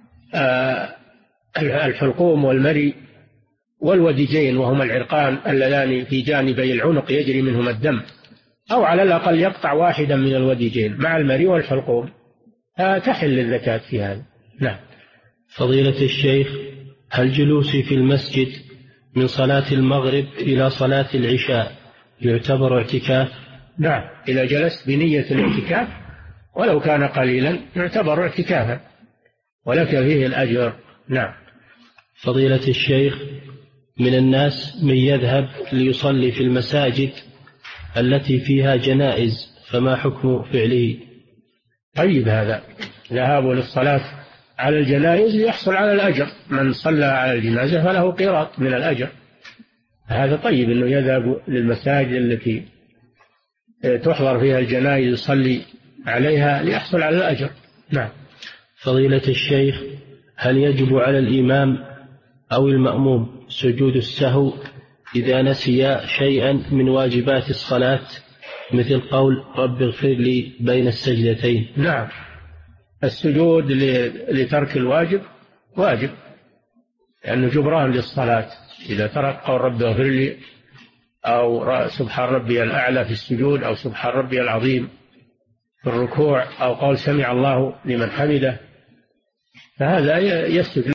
الحلقوم والمري والوديجين وهما العرقان اللذان في جانبي العنق يجري منهما الدم، أو على الأقل يقطع واحدا من الوديجين مع المري والحلقوم تحل الزكاة في هذا. نعم. فضيلة الشيخ، هل جلوسي في المسجد من صلاة المغرب إلى صلاة العشاء يعتبر اعتكاف؟ نعم، إذا جلست بنية الاعتكاف ولو كان قليلا يعتبر اعتكافا ولك فيه الأجر. نعم. فضيلة الشيخ، من الناس من يذهب ليصلي في المساجد التي فيها جنائز، فما حكم فعله؟ طيب، هذا ذهاب للصلاة على الجنائز يحصل على الأجر، من صلى على الجنازة فله قيراط من الأجر. هذا طيب أنه يذهب للمساجد التي تحضر فيها الجنائز يصلي عليها ليحصل على الأجر. نعم. فضيلة الشيخ، هل يجب على الإمام أو المأموم سجود السهو إذا نسي شيئا من واجبات الصلاة مثل قول رب اغفر لي بين السجدتين؟ نعم، السجود لترك الواجب واجب، لأنه جبران للصلاة. إذا ترك قول رب اغفر لي أو سبحان ربي الأعلى في السجود أو سبحان ربي العظيم في الركوع أو قول سمع الله لمن حمده فهذا يسجد